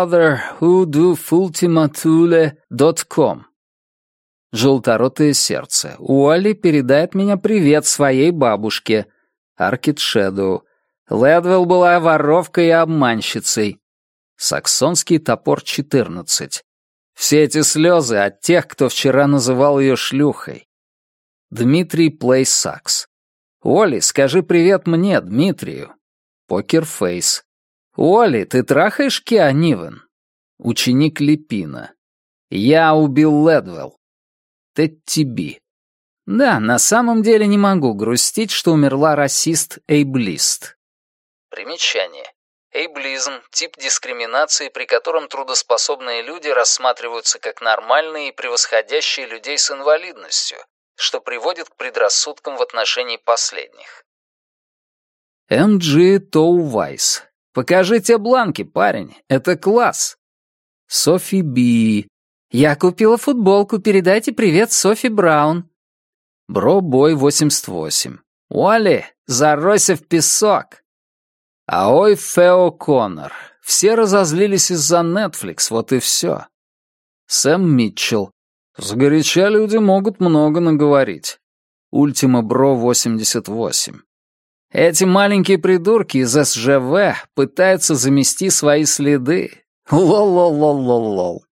thebrotherwhodofultimatule.com. Желторотое сердце. Уолли передает меня привет своей бабушке. Аркет Шэдоу. Лэдвелл была воровкой и обманщицей. Саксонский топор 14. Все эти слезы от тех, кто вчера называл ее шлюхой. Дмитрий Плей Сакс. Уолли, скажи привет мне, Дмитрию. Покерфейс. Уолли, ты трахаешь Киа Нивен? Ученик Липина. Я убил Лэдвелл. Тетти Би. Да, на самом деле не могу грустить, что умерла расист-эйблист. Примечание. Эйблизм — тип дискриминации, при котором трудоспособные люди рассматриваются как нормальные и превосходящие людей с инвалидностью, что приводит к предрассудкам в отношении последних. М.Джи Тоу Вайс. Покажите бланки, парень, это класс. Софи Би. Я купила футболку, передайте привет Софи Браун. Бро-бой 88. Уолли, заройся в песок. Аой Фео Коннор. Все разозлились из-за Netflix, вот и все. Сэм Митчелл. Сгоряча люди могут много наговорить. Ультима Бро 88. Эти маленькие придурки из СЖВ пытаются замести свои следы. Лол-лол-лол-лол-лол.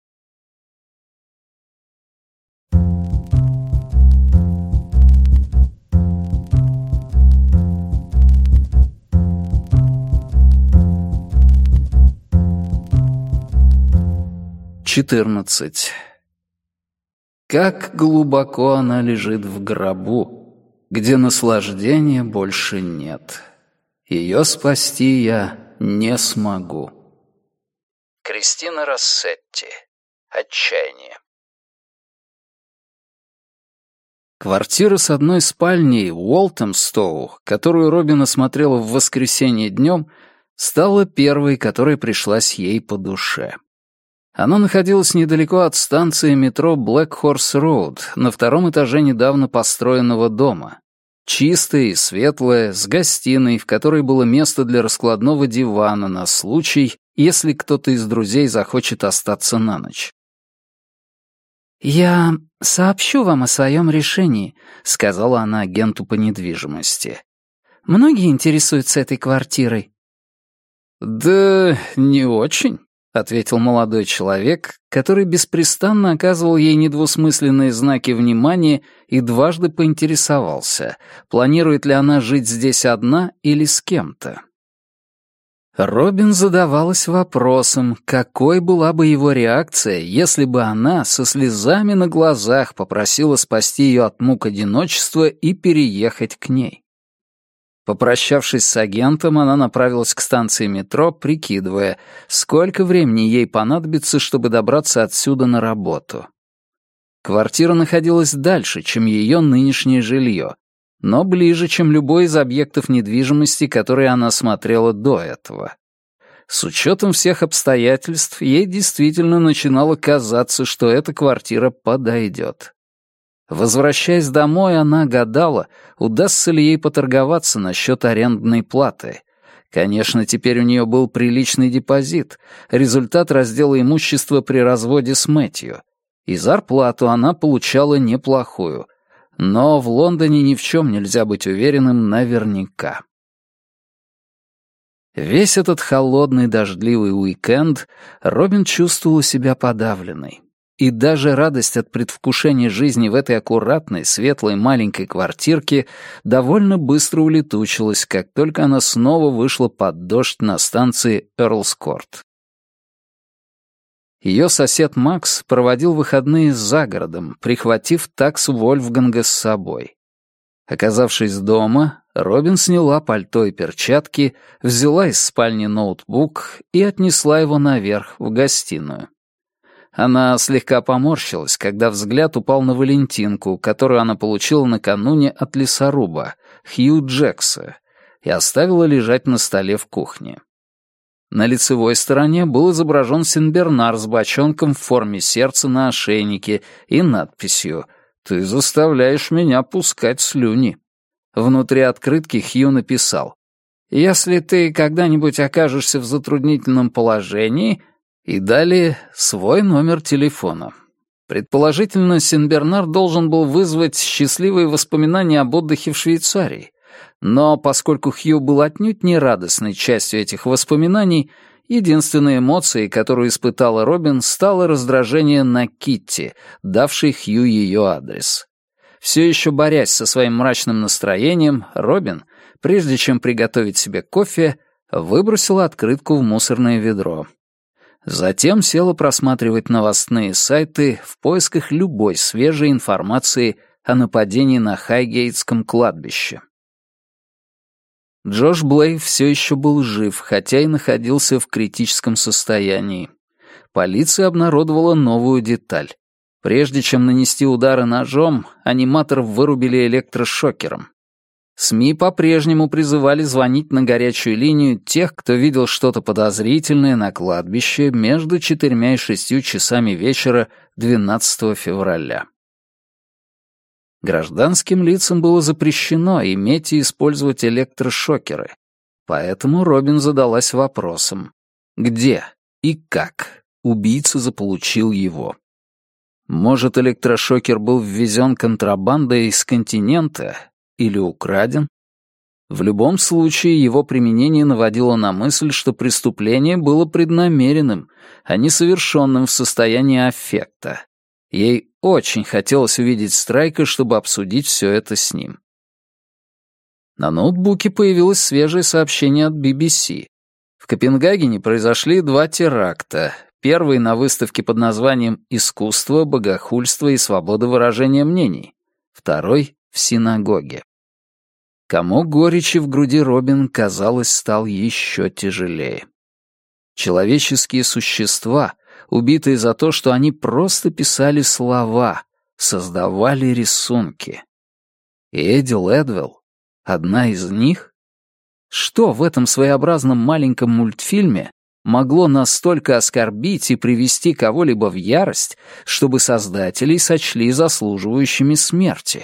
«14. Как глубоко она лежит в гробу, где наслаждения больше нет. Ее спасти я не смогу». Кристина Рассетти. Отчаяние. Квартира с одной спальней Уолтемстоу, которую Робин осмотрела в воскресенье днем, стала первой, которая пришлась ей по душе. Она находилась недалеко от станции метро Блэк-Хорс-Роуд, на втором этаже недавно построенного дома. Чистая и светлая, с гостиной, в которой было место для раскладного дивана на случай, если кто-то из друзей захочет остаться на ночь. «Я сообщу вам о своем решении», — сказала она агенту по недвижимости. «Многие интересуются этой квартирой». «Да не очень», — ответил молодой человек, который беспрестанно оказывал ей недвусмысленные знаки внимания и дважды поинтересовался, планирует ли она жить здесь одна или с кем-то. Робин задавалась вопросом, какой была бы его реакция, если бы она со слезами на глазах попросила спасти ее от мук одиночества и переехать к ней. Попрощавшись с агентом, она направилась к станции метро, прикидывая, сколько времени ей понадобится, чтобы добраться отсюда на работу. Квартира находилась дальше, чем ее нынешнее жилье, но ближе, чем любой из объектов недвижимости, которые она смотрела до этого. С учетом всех обстоятельств, ей действительно начинало казаться, что эта квартира подойдет. Возвращаясь домой, она гадала, удастся ли ей поторговаться насчет арендной платы. Конечно, теперь у нее был приличный депозит, результат раздела имущества при разводе с Мэтью. И зарплату она получала неплохую. Но в Лондоне ни в чем нельзя быть уверенным наверняка. Весь этот холодный дождливый уикенд Робин чувствовала себя подавленной. И даже радость от предвкушения жизни в этой аккуратной, светлой маленькой квартирке довольно быстро улетучилась, как только она снова вышла под дождь на станции Эрлс-Корт. Ее сосед Макс проводил выходные за городом, прихватив такс Вольфганга с собой. Оказавшись дома, Робин сняла пальто и перчатки, взяла из спальни ноутбук и отнесла его наверх, в гостиную. Она слегка поморщилась, когда взгляд упал на Валентинку, которую она получила накануне от лесоруба, Хью Джекса, и оставила лежать на столе в кухне. На лицевой стороне был изображен Сен-Бернар с бочонком в форме сердца на ошейнике и надписью «Ты заставляешь меня пускать слюни». Внутри открытки Хью написал: «Если ты когда-нибудь окажешься в затруднительном положении...» И далее свой номер телефона. Предположительно, Сен-Бернар должен был вызвать счастливые воспоминания об отдыхе в Швейцарии. Но поскольку Хью был отнюдь не радостной частью этих воспоминаний, единственной эмоцией, которую испытала Робин, стало раздражение на Китти, давшей Хью ее адрес. Все еще борясь со своим мрачным настроением, Робин, прежде чем приготовить себе кофе, выбросила открытку в мусорное ведро. Затем села просматривать новостные сайты в поисках любой свежей информации о нападении на Хайгейтском кладбище. Джош Блей все еще был жив, хотя и находился в критическом состоянии. Полиция обнародовала новую деталь. Прежде чем нанести удары ножом, аниматоров вырубили электрошокером. СМИ по-прежнему призывали звонить на горячую линию тех, кто видел что-то подозрительное на кладбище между 4 и 6 часами вечера 12 февраля. Гражданским лицам было запрещено иметь и использовать электрошокеры, поэтому Робин задалась вопросом, где и как убийца заполучил его. Может, электрошокер был ввезен контрабандой с континента или украден? В любом случае, его применение наводило на мысль, что преступление было преднамеренным, а не совершенным в состоянии аффекта. Ей очень хотелось увидеть Страйка, чтобы обсудить все это с ним. На ноутбуке появилось свежее сообщение от BBC. В Копенгагене произошли 2 теракта. Первый на выставке под названием «Искусство, богохульство и свобода выражения мнений». Второй — в синагоге. Комок горечи в груди Робин, казалось, стал еще тяжелее. Человеческие существа, убитые за то, что они просто писали слова, создавали рисунки. И Эдди Лэдвелл — одна из них? Что в этом своеобразном маленьком мультфильме могло настолько оскорбить и привести кого-либо в ярость, чтобы создателей сочли заслуживающими смерти?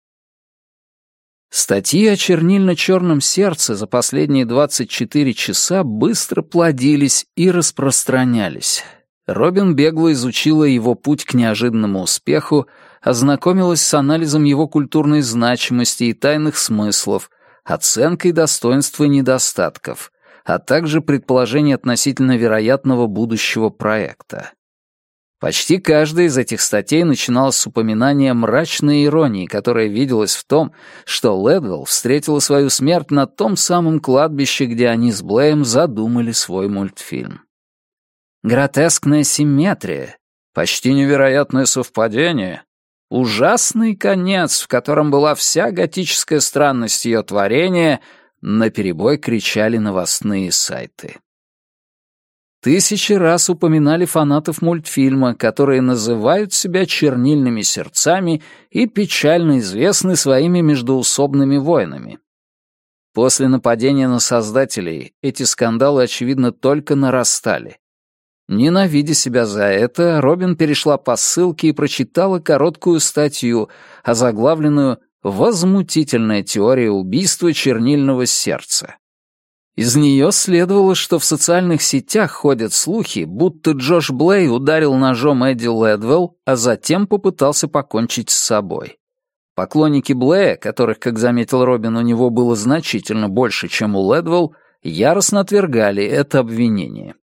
Статьи о чернильно-черном сердце за последние 24 часа быстро плодились и распространялись. Робин бегло изучила его путь к неожиданному успеху, ознакомилась с анализом его культурной значимости и тайных смыслов, оценкой достоинств и недостатков, а также предположений относительно вероятного будущего проекта. Почти каждая из этих статей начиналась с упоминания мрачной иронии, которая виделась в том, что Лэдвелл встретила свою смерть на том самом кладбище, где они с Блеем задумали свой мультфильм. Гротескная симметрия, почти невероятное совпадение, ужасный конец, в котором была вся готическая странность ее творения, наперебой кричали новостные сайты. Тысячи раз упоминали фанатов мультфильма, которые называют себя чернильными сердцами и печально известны своими междоусобными войнами. После нападения на создателей эти скандалы, очевидно, только нарастали. Ненавидя себя за это, Робин перешла по ссылке и прочитала короткую статью, озаглавленную «Возмутительная теория убийства чернильного сердца». Из нее следовало, что в социальных сетях ходят слухи, будто Джош Блей ударил ножом Эдди Лэдвелл, а затем попытался покончить с собой. Поклонники Блея, которых, как заметил Робин, у него было значительно больше, чем у Лэдвелл, яростно отвергали это обвинение.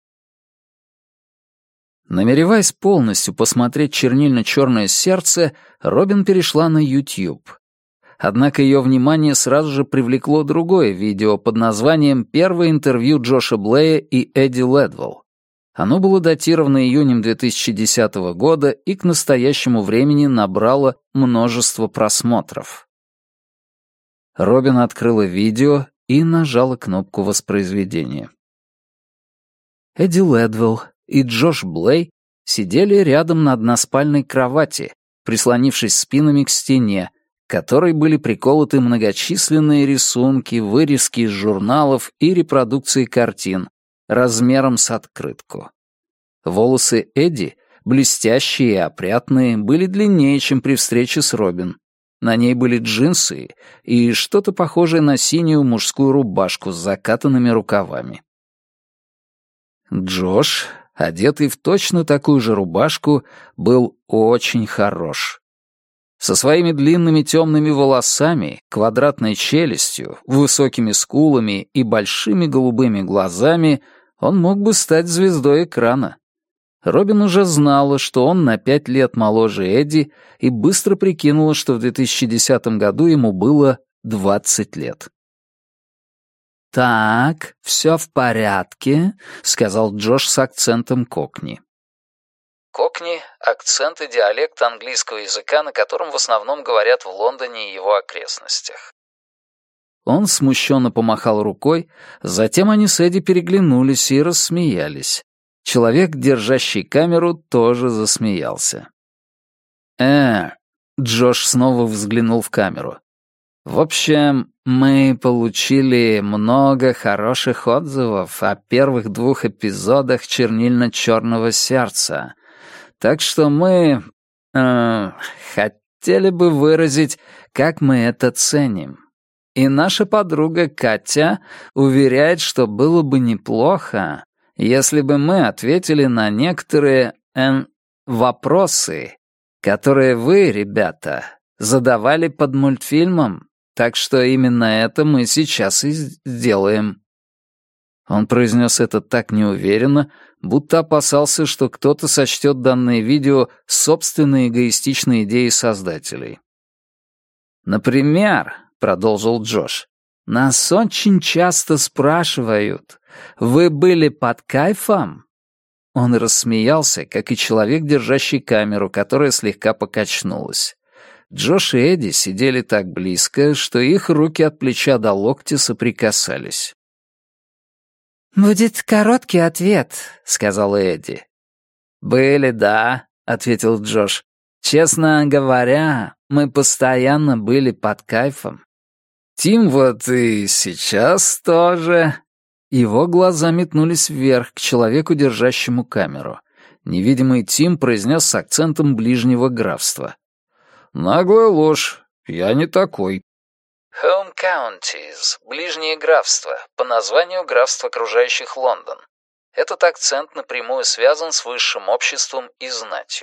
Намереваясь полностью посмотреть «Чернильно-черное сердце», Робин перешла на YouTube. Однако ее внимание сразу же привлекло другое видео под названием «Первое интервью Джоша Блея и Эдди Лэдвелл». Оно было датировано июнем 2010 года и к настоящему времени набрало множество просмотров. Робин открыла видео и нажала кнопку воспроизведения. Эдди Лэдвелл и Джош Блей сидели рядом на односпальной кровати, прислонившись спинами к стене, к которой были приколоты многочисленные рисунки, вырезки из журналов и репродукции картин размером с открытку. Волосы Эдди, блестящие и опрятные, были длиннее, чем при встрече с Робин. На ней были джинсы и что-то похожее на синюю мужскую рубашку с закатанными рукавами. Джош, одетый в точно такую же рубашку, был очень хорош. Со своими длинными темными волосами, квадратной челюстью, высокими скулами и большими голубыми глазами он мог бы стать звездой экрана. Робин уже знала, что он на 5 лет моложе Эдди, и быстро прикинула, что в 2010 году ему было 20 лет. «Так, все в порядке», — сказал Джош с акцентом кокни. Кокни — акцент и диалект английского языка, на котором в основном говорят в Лондоне и его окрестностях. Он смущенно помахал рукой, затем они с Эдди переглянулись и рассмеялись. Человек, держащий камеру, тоже засмеялся. Джош снова взглянул в камеру. В общем, мы получили много хороших отзывов о первых 2 эпизодах «Чернильно-черного сердца». Так что мы хотели бы выразить, как мы это ценим. И наша подруга Катя уверяет, что было бы неплохо, если бы мы ответили на некоторые вопросы, которые вы, ребята, задавали под мультфильмом, так что именно это мы сейчас и сделаем. Он произнес это так неуверенно, будто опасался, что кто-то сочтет данное видео собственной эгоистичной идеей создателей. «Например, — продолжил Джош, — нас очень часто спрашивают, вы были под кайфом?» Он рассмеялся, как и человек, держащий камеру, которая слегка покачнулась. Джош и Эдди сидели так близко, что их руки от плеча до локтя соприкасались. «Будет короткий ответ», — сказала Эдди. «Были, да», — ответил Джош. «Честно говоря, мы постоянно были под кайфом. Тим вот и сейчас тоже». Его глаза метнулись вверх к человеку, держащему камеру. Невидимый Тим произнес с акцентом ближнего графства. «Наглая ложь. Я не такой». Home Counties, ближнее графство, по названию графств, окружающих Лондон. Этот акцент напрямую связан с высшим обществом и знатью.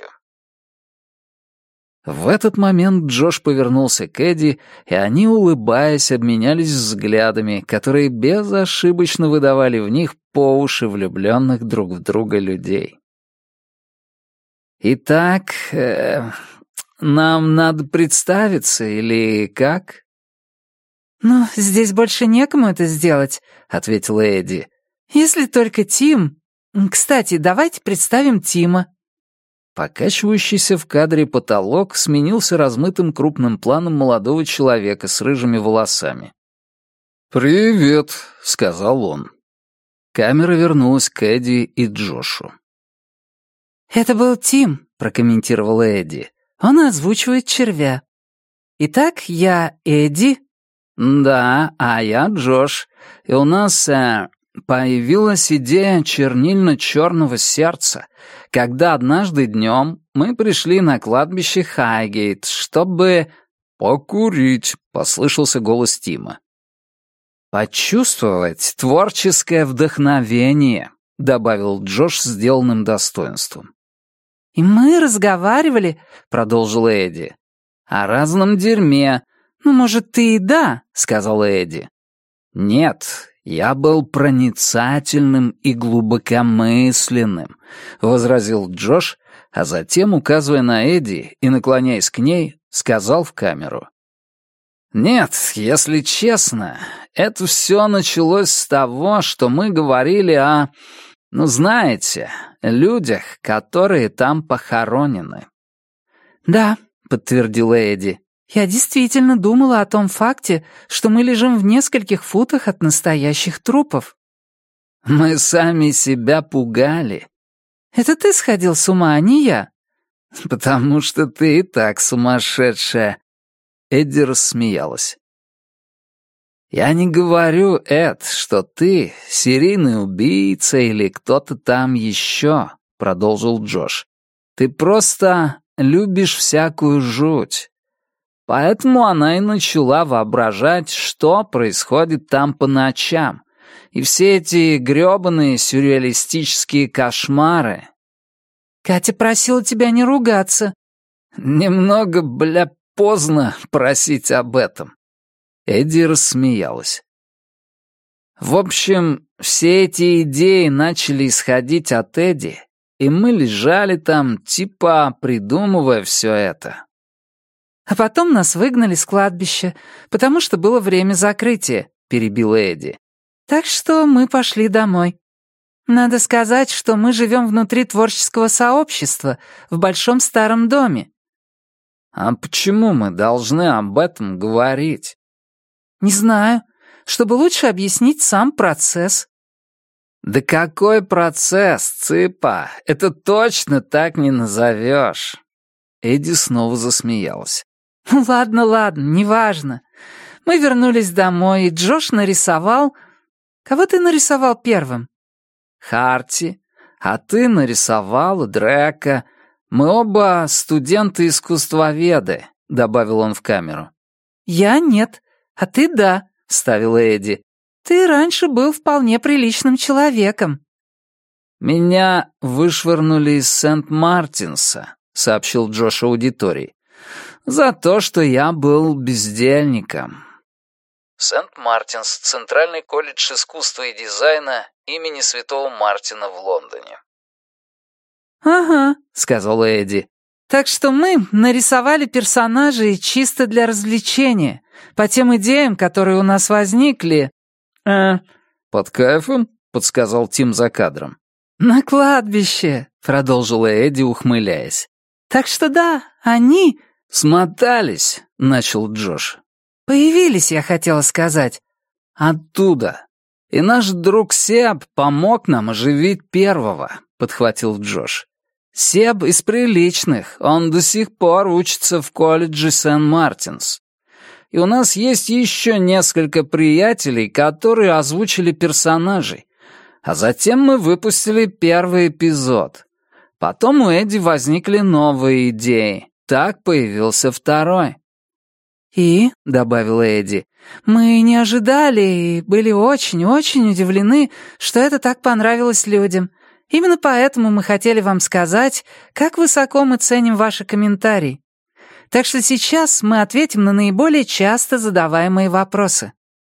В этот момент Джош повернулся к Эдди, и они, улыбаясь, обменялись взглядами, которые безошибочно выдавали в них по уши влюбленных друг в друга людей. «Итак, нам надо представиться, или как?» «Ну, здесь больше некому это сделать», — ответила Эдди. «Если только Тим. Кстати, давайте представим Тима». Покачивающийся в кадре потолок сменился размытым крупным планом молодого человека с рыжими волосами. «Привет», — сказал он. Камера вернулась к Эдди и Джошу. «Это был Тим», — прокомментировала Эдди. «Он озвучивает червя. Итак, я Эдди». «Да, а я Джош. И у нас появилась идея чернильно-черного сердца, когда однажды днем мы пришли на кладбище Хайгейт, чтобы...» «Покурить», — послышался голос Тима. «Почувствовать творческое вдохновение», — добавил Джош с сделанным достоинством. «И мы разговаривали», — продолжила Эдди. «О разном дерьме». «Ну, может, ты и да», — сказала Эдди. «Нет, я был проницательным и глубокомысленным», — возразил Джош, а затем, указывая на Эдди и наклоняясь к ней, сказал в камеру. «Нет, если честно, это все началось с того, что мы говорили о, знаете, людях, которые там похоронены». «Да», — подтвердила Эдди. «Я действительно думала о том факте, что мы лежим в нескольких футах от настоящих трупов». «Мы сами себя пугали». «Это ты сходил с ума, а не я». «Потому что ты и так сумасшедшая». Эдди рассмеялась. «Я не говорю, Эд, что ты серийный убийца или кто-то там еще», — продолжил Джош. «Ты просто любишь всякую жуть. Поэтому она и начала воображать, что происходит там по ночам. И все эти грёбаные сюрреалистические кошмары». «Катя просила тебя не ругаться». «Немного, поздно просить об этом». Эдди рассмеялась. «В общем, все эти идеи начали исходить от Эдди, и мы лежали там, типа придумывая все это». «А потом нас выгнали с кладбища, потому что было время закрытия», — перебила Эдди. «Так что мы пошли домой. Надо сказать, что мы живем внутри творческого сообщества, в большом старом доме». «А почему мы должны об этом говорить?» «Не знаю. Чтобы лучше объяснить сам процесс». «Да какой процесс, цыпа? Это точно так не назовешь». Эдди снова засмеялась. «Ладно, неважно. Мы вернулись домой, и Джош нарисовал... Кого ты нарисовал первым?» «Харти. А ты нарисовала Дрека. Мы оба студенты-искусствоведы», — добавил он в камеру. «Я нет, а ты да», — вставила Эдди. «Ты раньше был вполне приличным человеком». «Меня вышвырнули из Сент-Мартинса», — сообщил Джош аудитории, «за то, что я был бездельником». Сент-Мартинс — Центральный колледж искусства и дизайна имени Святого Мартина в Лондоне. «Ага», — сказала Эдди. «Так что мы нарисовали персонажей чисто для развлечения, по тем идеям, которые у нас возникли». «Под кайфом?» — подсказал Тим за кадром. «На кладбище», — продолжила Эдди, ухмыляясь. «Так что да, они...» «Смотались», — начал Джош. «Появились, я хотела сказать». «Оттуда. И наш друг Себ помог нам оживить первого», — подхватил Джош. «Себ из приличных, он до сих пор учится в колледже Сент-Мартинс. И у нас есть еще несколько приятелей, которые озвучили персонажей. А затем мы выпустили первый эпизод. Потом у Эдди возникли новые идеи. Так появился второй». «И», — добавила Эдди, — «мы не ожидали и были очень-очень удивлены, что это так понравилось людям. Именно поэтому мы хотели вам сказать, как высоко мы ценим ваши комментарии. Так что сейчас мы ответим на наиболее часто задаваемые вопросы».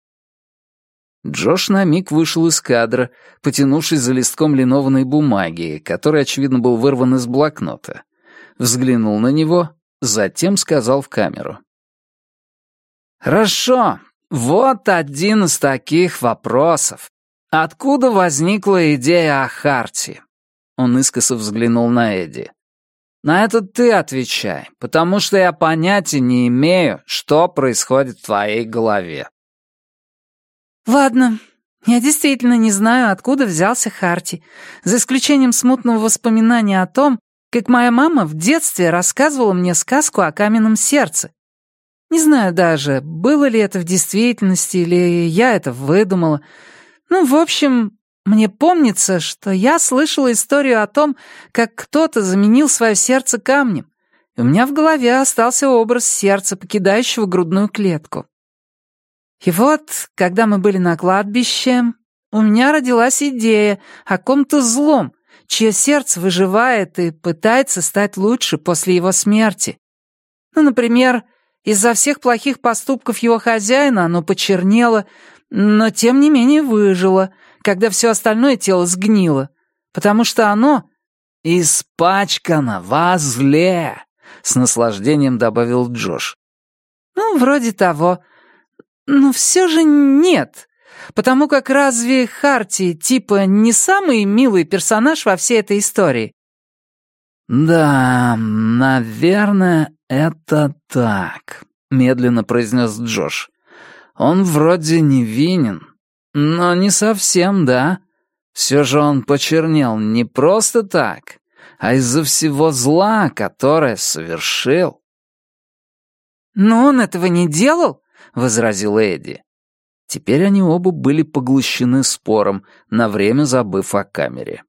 Джош на миг вышел из кадра, потянувшись за листком линованной бумаги, который, очевидно, был вырван из блокнота. Взглянул на него, затем сказал в камеру. «Хорошо, вот один из таких вопросов. Откуда возникла идея о Харти?» Он искоса взглянул на Эдди. «На это ты отвечай, потому что я понятия не имею, что происходит в твоей голове». Ладно, я действительно не знаю, откуда взялся Харти, за исключением смутного воспоминания о том, как моя мама в детстве рассказывала мне сказку о каменном сердце. Не знаю даже, было ли это в действительности, или я это выдумала. Ну, в общем, мне помнится, что я слышала историю о том, как кто-то заменил свое сердце камнем, и у меня в голове остался образ сердца, покидающего грудную клетку. И вот, когда мы были на кладбище, у меня родилась идея о ком-то злом, чье сердце выживает и пытается стать лучше после его смерти. Ну, например, из-за всех плохих поступков его хозяина оно почернело, но тем не менее выжило, когда все остальное тело сгнило, потому что оно испачкано во зле, с наслаждением добавил Джош. Ну, вроде того. Но все же нет. Потому как разве Харти, типа, не самый милый персонаж во всей этой истории? «Да, наверное, это так», — медленно произнес Джош. «Он вроде невинен, но не совсем, да? Все же он почернел не просто так, а из-за всего зла, которое совершил». «Но он этого не делал», — возразил Эдди. Теперь они оба были поглощены спором, на время забыв о камере.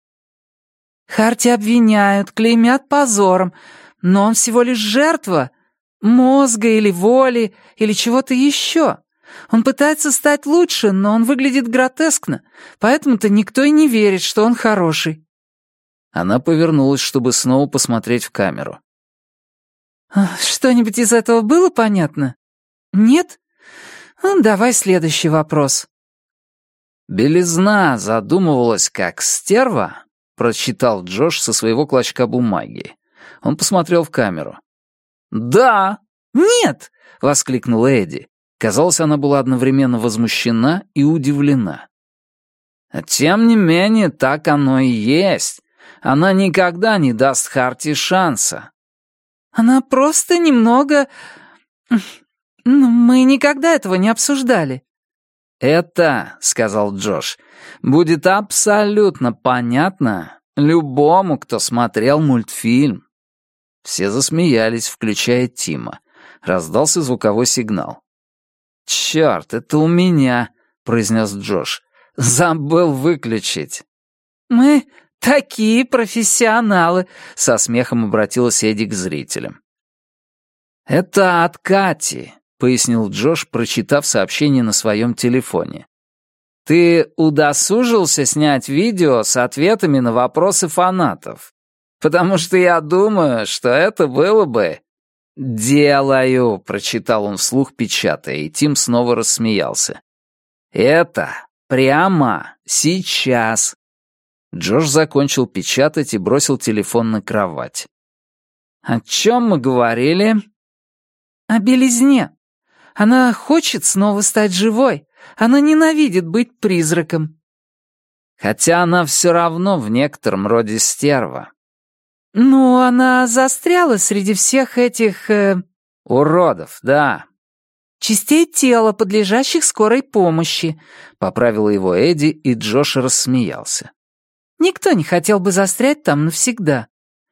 Харти обвиняют, клеймят позором, но он всего лишь жертва мозга или воли, или чего-то еще. Он пытается стать лучше, но он выглядит гротескно, поэтому-то никто и не верит, что он хороший. Она повернулась, чтобы снова посмотреть в камеру. «Что-нибудь из этого было понятно? Нет? Ну, давай следующий вопрос». «Белизна задумывалась как стерва», — прочитал Джош со своего клочка бумаги. Он посмотрел в камеру. «Да!» «Нет!» — воскликнула Эдди. Казалось, она была одновременно возмущена и удивлена. «Тем не менее, так оно и есть. Она никогда не даст Харти шанса». «Она просто немного... мы никогда этого не обсуждали». «Это, — сказал Джош, — будет абсолютно понятно любому, кто смотрел мультфильм». Все засмеялись, включая Тима. Раздался звуковой сигнал. «Чёрт, это у меня», — произнес Джош. «Забыл выключить». «Мы такие профессионалы», — со смехом обратилась Эдди к зрителям. «Это от Кати», — пояснил Джош, прочитав сообщение на своем телефоне. «Ты удосужился снять видео с ответами на вопросы фанатов? Потому что я думаю, что это было бы...» «Делаю», — прочитал он вслух, печатая, и Тим снова рассмеялся. «Это прямо сейчас». Джош закончил печатать и бросил телефон на кровать. «О чем мы говорили?» «О белизне. Она хочет снова стать живой. Она ненавидит быть призраком». «Хотя она все равно в некотором роде стерва». «Ну, она застряла среди всех этих... уродов, да». «Частей тела, подлежащих скорой помощи», — поправила его Эдди, и Джош рассмеялся. «Никто не хотел бы застрять там навсегда».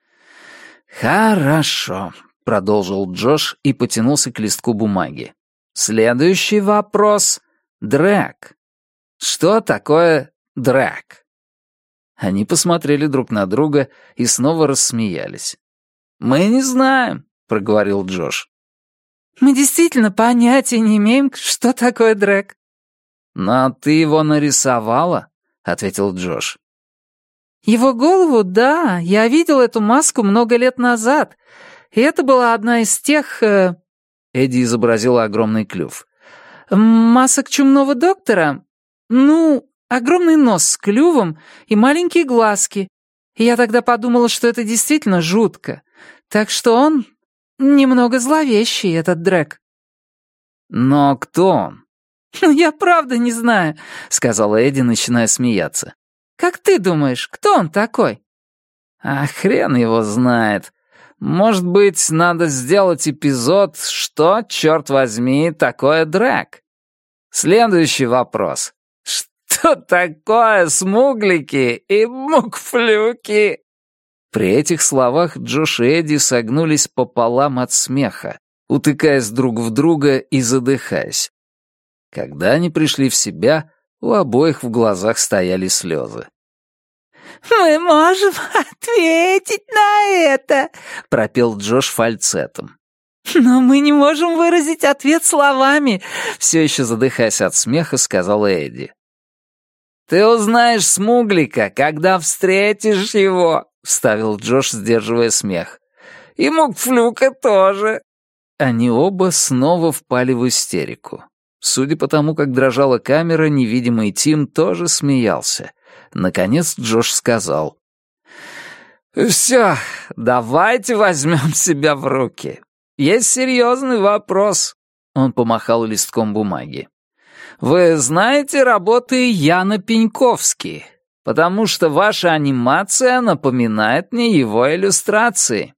«Хорошо», — продолжил Джош и потянулся к листку бумаги. «Следующий вопрос — дрэг. Что такое дрэг?» Они посмотрели друг на друга и снова рассмеялись. «Мы не знаем», — проговорил Джош. «Мы действительно понятия не имеем, что такое дрэг». «Но ты его нарисовала?» — ответил Джош. «Его голову, да, я видел эту маску много лет назад, и это была одна из тех...» Эдди изобразила огромный клюв. «Масок чумного доктора? Ну, огромный нос с клювом и маленькие глазки. И я тогда подумала, что это действительно жутко. Так что он немного зловещий, этот дрэг». «Но кто он?» «Ну, я правда не знаю», — сказала Эдди, начиная смеяться. «Как ты думаешь, кто он такой?» «А хрен его знает. Может быть, надо сделать эпизод «Что, черт возьми, такое дрэг?» Следующий вопрос. Что такое смуглики и мукфлюки?» При этих словах Джош и Эдди согнулись пополам от смеха, утыкаясь друг в друга и задыхаясь. Когда они пришли в себя, у обоих в глазах стояли слезы. «Мы можем ответить на это», — пропел Джош фальцетом. «Но мы не можем выразить ответ словами», — все еще задыхаясь от смеха, сказала Эдди. «Ты узнаешь смуглика, когда встретишь его», — вставил Джош, сдерживая смех. «И мукфлюка тоже». Они оба снова впали в истерику. Судя по тому, как дрожала камера, невидимый Тим тоже смеялся. Наконец Джош сказал: «Все, давайте возьмем себя в руки. Есть серьезный вопрос». Он помахал листком бумаги. «Вы знаете работы Яна Пеньковски? Потому что ваша анимация напоминает мне его иллюстрации».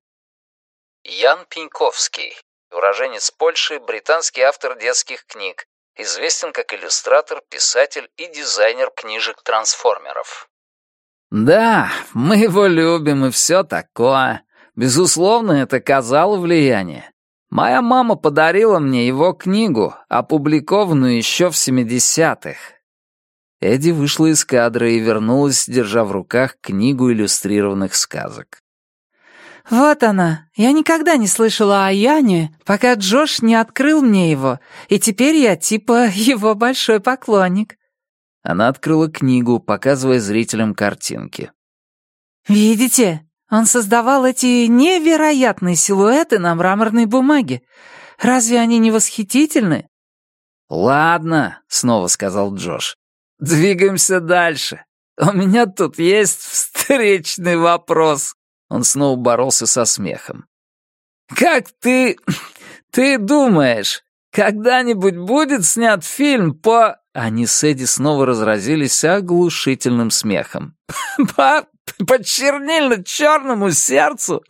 Ян Пеньковский, уроженец Польши, британский автор детских книг, известен как иллюстратор, писатель и дизайнер книжек-трансформеров. «Да, мы его любим и все такое. Безусловно, это оказало влияние. Моя мама подарила мне его книгу, опубликованную еще в 70-х». Эдди вышла из кадра и вернулась, держа в руках книгу иллюстрированных сказок. «Вот она. Я никогда не слышала о Яне, пока Джош не открыл мне его, и теперь я типа его большой поклонник». Она открыла книгу, показывая зрителям картинки. «Видите? Он создавал эти невероятные силуэты на мраморной бумаге. Разве они не восхитительны?» «Ладно», — снова сказал Джош. «Двигаемся дальше. У меня тут есть встречный вопрос». Он снова боролся со смехом. «Как ты думаешь, когда-нибудь будет снят фильм по...» Они с Эдди снова разразились оглушительным смехом. «По чернильно-черному сердцу?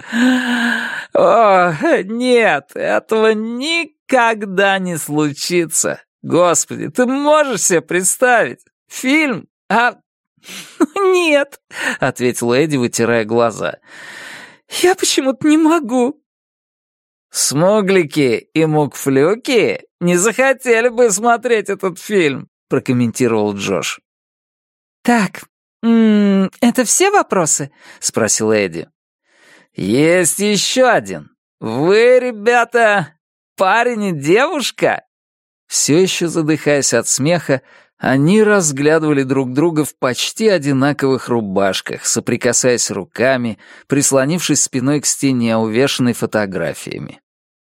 О, нет, этого никогда не случится. Господи, ты можешь себе представить? Фильм «Нет», — ответила Эдди, вытирая глаза. «Я почему-то не могу». «Смуглики и мукфлюки не захотели бы смотреть этот фильм», — прокомментировал Джош. «Так, это все вопросы?» — спросила Эдди. «Есть еще один. Вы, ребята, парень и девушка?» Все еще задыхаясь от смеха, они разглядывали друг друга в почти одинаковых рубашках, соприкасаясь руками, прислонившись спиной к стене, увешанной фотографиями.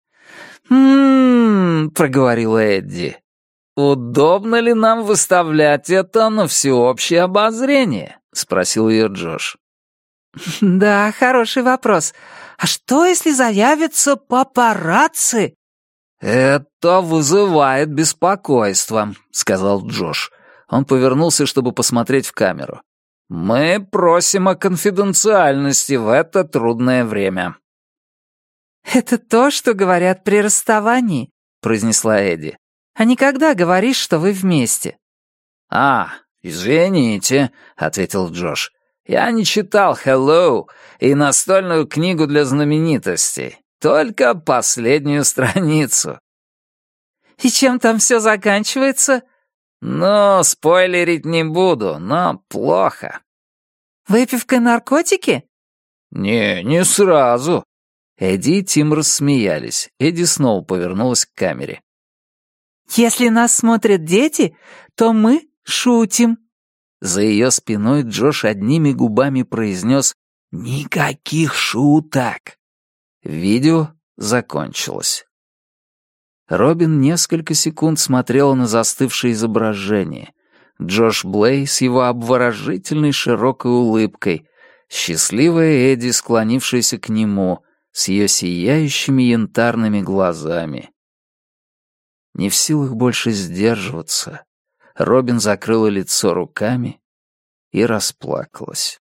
Проговорила Эдди. «Удобно ли нам выставлять это на всеобщее обозрение?» — спросил ее Джош. «Да, хороший вопрос. А что, если заявятся папарацци?» «Это вызывает беспокойство», — сказал Джош. Он повернулся, чтобы посмотреть в камеру. «Мы просим о конфиденциальности в это трудное время». «Это то, что говорят при расставании», — произнесла Эдди. «А никогда говоришь, что вы вместе». «Извините», — ответил Джош. «Я не читал «Hello» и настольную книгу для знаменитостей. Только последнюю страницу». «И чем там все заканчивается?» Спойлерить не буду, но плохо». «Выпивкой наркотики?» Не сразу». Эдди и Тим рассмеялись. Эдди снова повернулась к камере. «Если нас смотрят дети, то мы шутим». За ее спиной Джош одними губами произнес «Никаких шуток». Видео закончилось. Робин несколько секунд смотрела на застывшее изображение. Джош Блей с его обворожительной широкой улыбкой, счастливая Эдди, склонившаяся к нему, с ее сияющими янтарными глазами. Не в силах больше сдерживаться, Робин закрыла лицо руками и расплакалась.